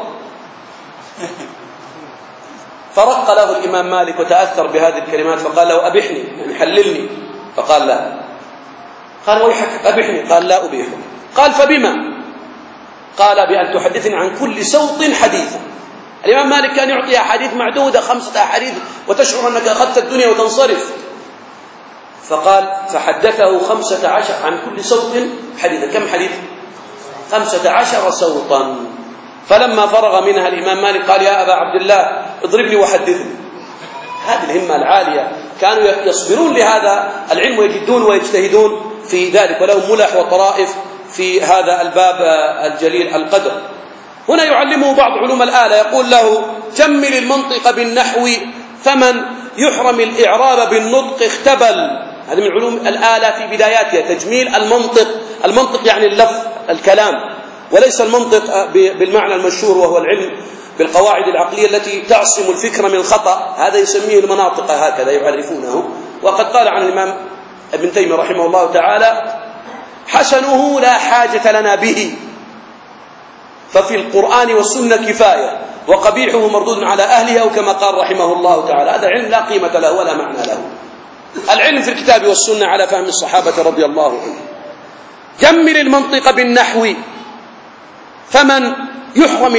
فرق له الإمام مالك وتأثر بهذه الكلمات، فقال له: أبحني، يعني حللني. فقال: لا. قال: ويحك أبحني. قال: لا أبيحك. قال: فبما؟ قال: بأن تحدثني عن كل صوت حديثا. الإمام مالك كان يعطي أحاديث معدودة، 5 أحاديث، وتشعر أنك أخذت الدنيا وتنصرف. فقال: فحدثه 15 عن كل صوت حديثا. كم حديث؟ 15 صوتا. فلما فرغ منها الإمام مالك قال: يا أبا عبد الله اضربني وحدثني. هذه الهمة العالية، كانوا يصبرون لهذا العلم ويجدون ويجتهدون في ذلك، ولهم ملح وطرائف في هذا الباب الجليل القدر. هنا يعلمه بعض علوم الآلة، يقول له: جمل المنطق بالنحو، فمن يحرم الإعراب بالنطق اختبل. هذه من علوم الآلة في بداياتها، تجميل المنطق. المنطق يعني اللفظ، الكلام، وليس المنطق بالمعنى المشهور وهو العلم بالقواعد العقلية التي تعصم الفكرة من الخطأ. هذا يسميه المناطق، هكذا يعرفونه. وقد قال عن الإمام ابن تيمية رحمه الله تعالى: حسنه لا حاجة لنا به، ففي القرآن والسنة كفاية، وقبيحه مردود على أهله، أو كما قال رحمه الله تعالى. هذا علم لا قيمة له ولا معنى له. العلم في الكتاب والسنة على فهم الصحابة رضي الله عنهم. جمل المنطق بالنحو، فمن يحرم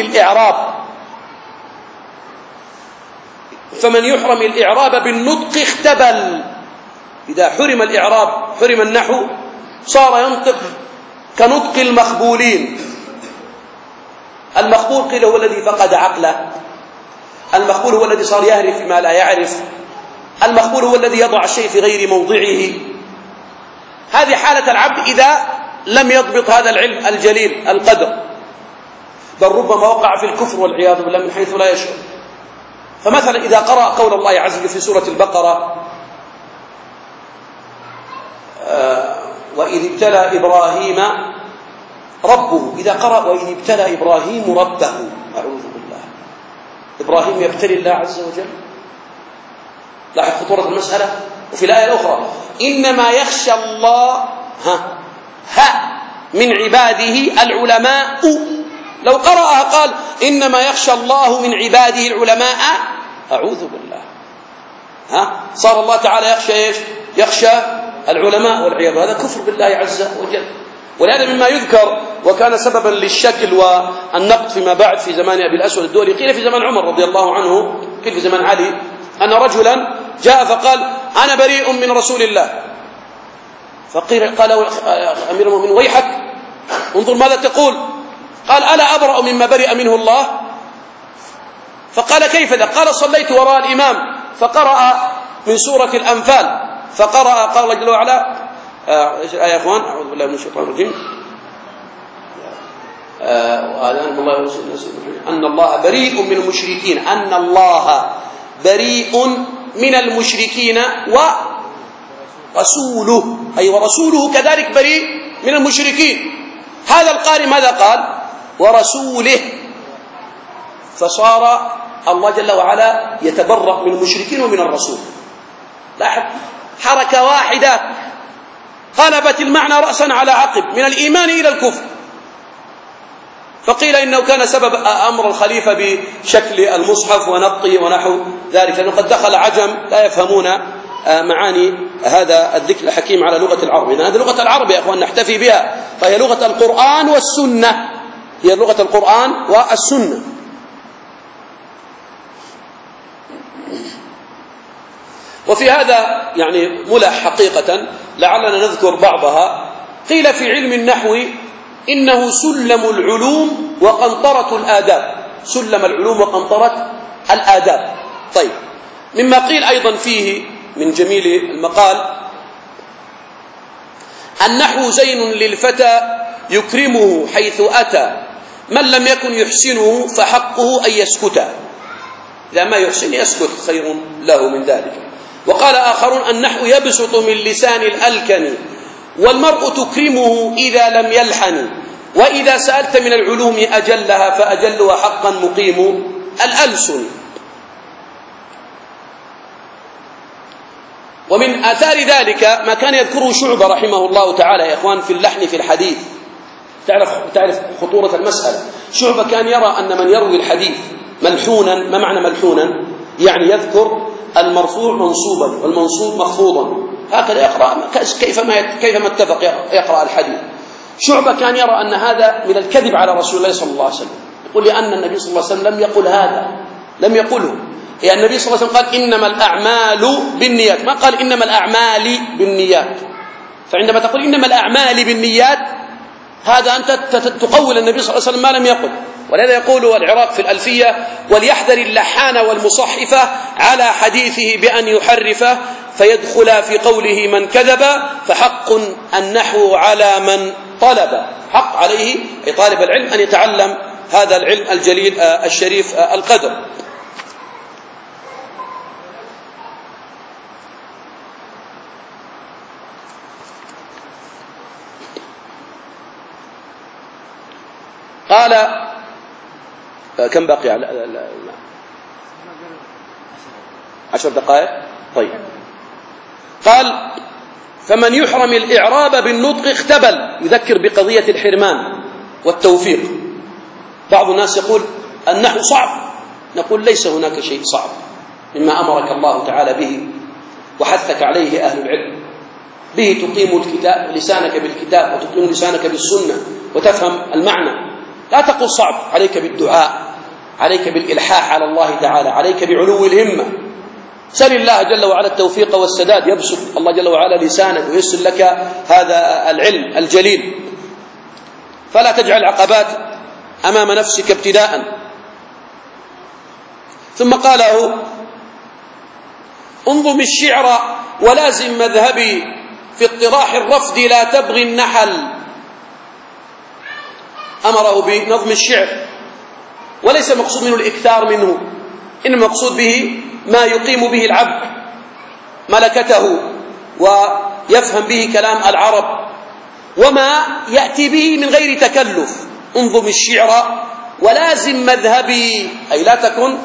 الإعراب بالنطق اختبل. إذا حرم الإعراب حرم النحو صار ينطق كنطق المخبولين. المخبول قيل هو الذي فقد عقله، المخبول هو الذي صار يهرف ما لا يعرف، المخبول هو الذي يضع الشيء في غير موضعه. هذه حالة العبد إذا لم يضبط هذا العلم الجليل القدر، بل ربما وقع في الكفر والعياذ بالله من حيث لا يشعر. فمثلا إذا قرأ قول الله عز وجل في سورة البقرة: وإذ ابتلى إبراهيم ربه، إذا قرأ وإذ ابتلى إبراهيم ربه، أعوذ بالله، إبراهيم يبتلي الله عز وجل. لاحظ خطورة المسألة. وفي الآية الأخرى: إنما يخشى الله من عباده العلماء. لو قرأها قال: إنما يخشى الله من عباده العلماء، أعوذ بالله، صار الله تعالى يخشى إيش؟ يخشى العلماء والعياذ. هذا كفر بالله عز وجل. ولهذا مما يذكر وكان سببا للشكل والنقد فيما بعد في زمان أبي الأسود الدولي، قيل في زمان عمر رضي الله عنه، قيل في زمان علي، أن رجلا جاء فقال: أنا بريء من رسول الله. قال أمير المؤمنين: ويحك، انظر ماذا تقول. قال: ألا أبرأ مما برئ منه الله؟ فقال: كيف ذا؟ قال: صليت وراء الإمام فقرأ من سورة الأنفال، فقرأ قال الله جل وعلا، ايش الآية يا اخوان؟ أعوذ بالله من الشيطان الرجيم. أن الله بريء من المشركين، أن الله بريء من المشركين ورسوله، أي ورسوله كذلك بريء من المشركين. هذا القارئ ماذا قال؟ ورسوله. فصار الله جل وعلا يتبرأ من المشركين ومن الرسول. لاحظ، حركة واحدة قلبت المعنى رأسا على عقب، من الإيمان إلى الكفر. فقيل إنه كان سبب أمر الخليفة بشكل المصحف ونقطه ونحو ذلك، لأنه قد دخل عجم لا يفهمون معاني هذا الذكر الحكيم على لغة العرب. إن هذه لغة العرب يا أخوان نحتفي بها، فهي لغة القرآن والسنة، هي لغة القرآن والسنة. وفي هذا يعني ملح حقيقة لعلنا نذكر بعضها. قيل في علم النحو إنه سلم العلوم وقنطرة الآداب، سلم العلوم وقنطرة الآداب. طيب، مما قيل أيضا فيه من جميل المقال: النحو زين للفتى يكرمه حيث أتى، من لم يكن يحسنه فحقه أن يسكت، إذا ما يحسن يسكت خير له من ذلك. وقال آخرون: النحو يبسط من لسان الألكن، والمرء تكرمه إذا لم يلحن، وإذا سألت من العلوم أجلها فأجلها حقا مقيم الألسن. ومن آثار ذلك ما كان يذكره شعبة رحمه الله تعالى يا إخوان في اللحن في الحديث. تعرف خطورة المسألة. شعبة كان يرى أن من يروي الحديث ملحونا، ما معنى ملحونا؟ يعني يذكر المرفوع منصوبا والمنصوب مخفوضا، هكذا يقرأ كيفما اتفق يقرأ الحديث. شعبة كان يرى أن هذا من الكذب على رسول الله صلى الله عليه وسلم، يقول لأن النبي صلى الله عليه وسلم لم يقل هذا، لم يقله. يعني النبي صلى الله عليه وسلم قال: إنما الأعمال بالنيات، ما قال إنما الأعمال بالنيات. فعندما تقول إنما الأعمال بالنيات، هذا أنت تقول النبي صلى الله عليه وسلم ما لم يقل. ولهذا يقول العراق في الألفية: وليحذر اللحان والمصحفة على حديثه بأن يحرفه، فيدخل في قوله من كذب، فحق النحو على من طلب. حق عليه أي طالب العلم أن يتعلم هذا العلم الجليل الشريف القدر. قال كم باقي؟ 10 دقائق. طيب، قال: فمن يحرم الإعراب بالنطق اختبل، يذكر بقضية الحرمان والتوفيق. بعض الناس يقول النحو صعب، نقول ليس هناك شيء صعب مما أمرك الله تعالى به وحثك عليه أهل العلم، به تقيم الكتاب لسانك بالكتاب وتقيم لسانك بالسنة وتفهم المعنى. لا تقل صعب، عليك بالدعاء، عليك بالإلحاح على الله تعالى، عليك بعلو الهمة. سل الله جل وعلا التوفيق والسداد، يبسط الله جل وعلا لسانك ويسر لك هذا العلم الجليل. فلا تجعل عقبات أمام نفسك ابتداء. ثم قال انظم الشعر ولازم مذهبي في اطراح الرفد لا تبغي النحل. أمره بنظم الشعر، وليس مقصود منه الإكثار منه، إنما مقصود به ما يقيم به العبد ملكته ويفهم به كلام العرب، وما يأتي به من غير تكلف. انظم الشعر ولازم مذهبي، أي لا تكن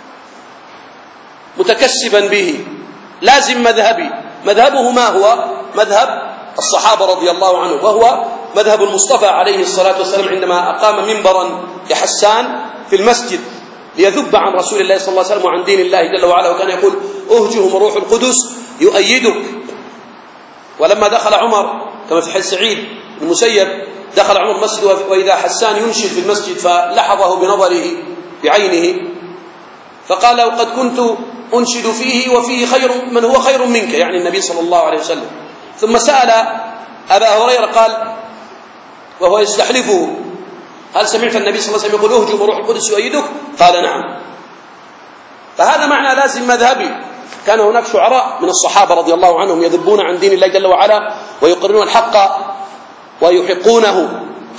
متكسبا به، لازم مذهبي. مذهبه ما هو؟ مذهب الصحابة رضي الله عنهم، وهو مذهب المصطفى عليه الصلاة والسلام عندما أقام منبرا لحسان في المسجد ليذب عن رسول الله صلى الله عليه وسلم وعن دين الله جل وعلا، وكان يقول أهجهم روح القدس يؤيدك. ولما دخل عمر كما في حديث سعيد بن المسيب، دخل عمر المسجد وإذا حسان ينشد في المسجد فلحظه بنظره بعينه فقال وقد كنت أنشد فيه وفيه خير من هو خير منك، يعني النبي صلى الله عليه وسلم. ثم سأل أبا هريرة قال وهو يستحلفه هل سمعت النبي صلى الله عليه وسلم يقول أهجم روح القدس يؤيدك؟ قال نعم. فهذا معنى لازم مذهبي. كان هناك شعراء من الصحابة رضي الله عنهم يذبون عن دين الله جل وعلا ويقررون الحق ويحقونه،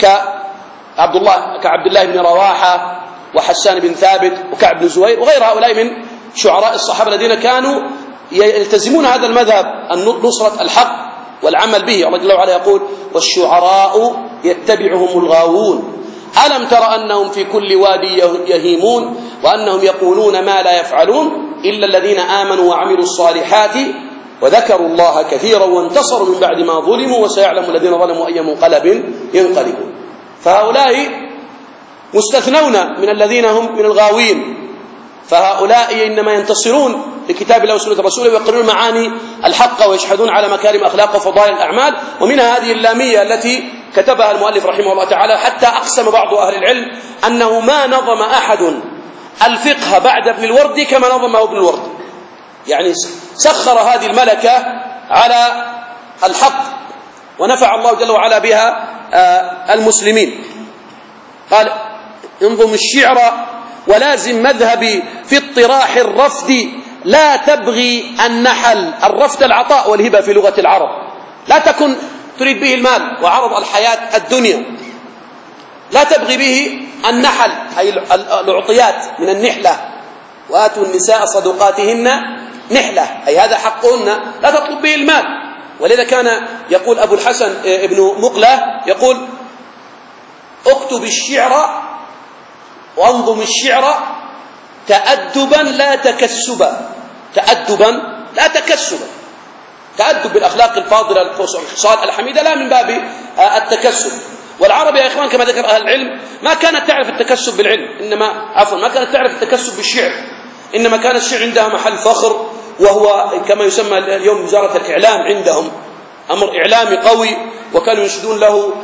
كعبد الله بن رواحة وحسان بن ثابت وكعب بن زهير وغير هؤلاء من شعراء الصحابة الذين كانوا يلتزمون هذا المذهب، نصرة الحق والعمل به. الله جل وعلا يقول والشعراء يتبعهم الغاوون ألم تر أنهم في كل وادي يهيمون وأنهم يقولون ما لا يفعلون إلا الذين آمنوا وعملوا الصالحات وذكروا الله كثيرا وانتصروا من بعد ما ظلموا وسيعلم الذين ظلموا أي منقلب ينقلبون. فهؤلاء مستثنون من الذين هم من الغاوين، فهؤلاء إنما ينتصرون لكتاب الله وسنة رسوله ويقررون معاني الحق ويشهدون على مكارم أخلاق وفضائل الأعمال. ومنها هذه اللامية التي كتبها المؤلف رحمه الله تعالى، حتى أقسم بعض أهل العلم أنه ما نظم أحد الفقه بعد ابن الوردي كما نظمه ابن الوردي، يعني سخر هذه الملكة على الحق ونفع الله جل وعلا بها المسلمين. قال انظم الشعر ولازم مذهبي في اطراح الرفد لا تبغي النحل. الرفد العطاء والهبة في لغة العرب، لا تكن تريد به المال وعرض الحياة الدنيا، لا تبغي به النحل أي العطيات من النحلة، وآتوا النساء صدقاتهن نحلة أي هذا حقهن، لا تطلب به المال. ولذا كان يقول أبو الحسن ابن مقلة يقول اكتب الشعر وانظم الشعر تأدبا لا تكسبا. تأدبا لا تكسبا، تأدب بالأخلاق الفاضلة الخصال الحميدة لا من باب التكسب. والعرب يا إخوان كما ذكر أهل العلم ما كانت تعرف التكسب بالعلم، ما كانت تعرف التكسب بالشعر، إنما كان الشعر عندها محل فخر، وهو كما يسمى اليوم وزارة الإعلام عندهم، أمر إعلامي قوي. وكانوا ينشئون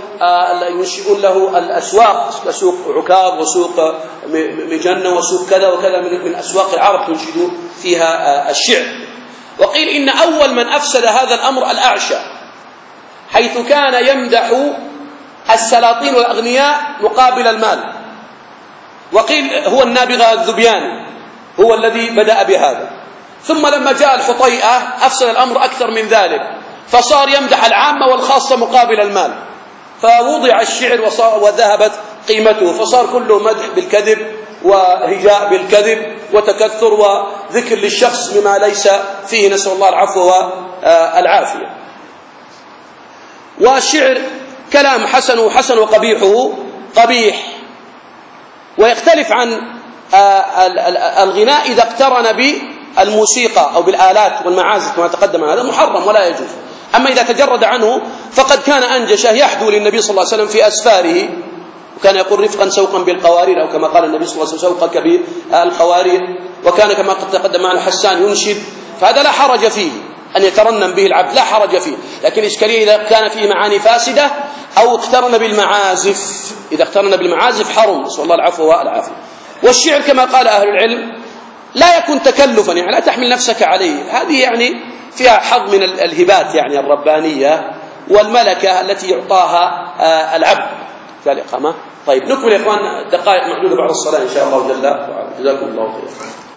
له الأسواق، سوق عكاظ وسوق مجنة وسوق كذا وكذا من أسواق العرب ينشدون فيها الشعر. وقيل إن أول من أفسد هذا الأمر الأعشى، حيث كان يمدح السلاطين والأغنياء مقابل المال. وقيل هو النابغة الذبياني هو الذي بدأ بهذا، ثم لما جاء الحطيئة أفسد الأمر أكثر من ذلك، فصار يمدح العامة والخاصة مقابل المال، فوضع الشعر وذهبت قيمته، فصار كله مدح بالكذب وهجاء بالكذب وتكثر وذكر للشخص بما ليس فيه، نسأل الله العفو والعافية. والشعر كلام حسن وقبيحه قبيح، ويختلف عن الغناء إذا اقترن بالموسيقى أو بالآلات والمعازف كما تقدم، هذا محرم ولا يجوز. أما إذا تجرد عنه فقد كان أنجشه يحدو للنبي صلى الله عليه وسلم في أسفاره، وكان يقول رفقا سوقا بالقوارير، أو كما قال النبي صلى الله عليه وسلم سوقك بالقوارير. وكان كما قد تقدم معنا حسان ينشد، فهذا لا حرج فيه أن يترنم به العبد، لا حرج فيه. لكن الإشكالية إذا كان فيه معاني فاسدة أو اقترن بالمعازف، إذا اقترن بالمعازف حرم، نسأل الله العفو والعافية. والشعر كما قال أهل العلم لا يكون تكلفا، يعني لا تحمل نفسك عليه، هذه يعني فيها حظ من الهبات يعني الربانية والملكة التي يعطاها العبد في الإقامة. طيب نكمل يا إخوان، دقائق محدودة بعد الصلاة إن شاء الله جل وعلا. جزاكم الله خيرا.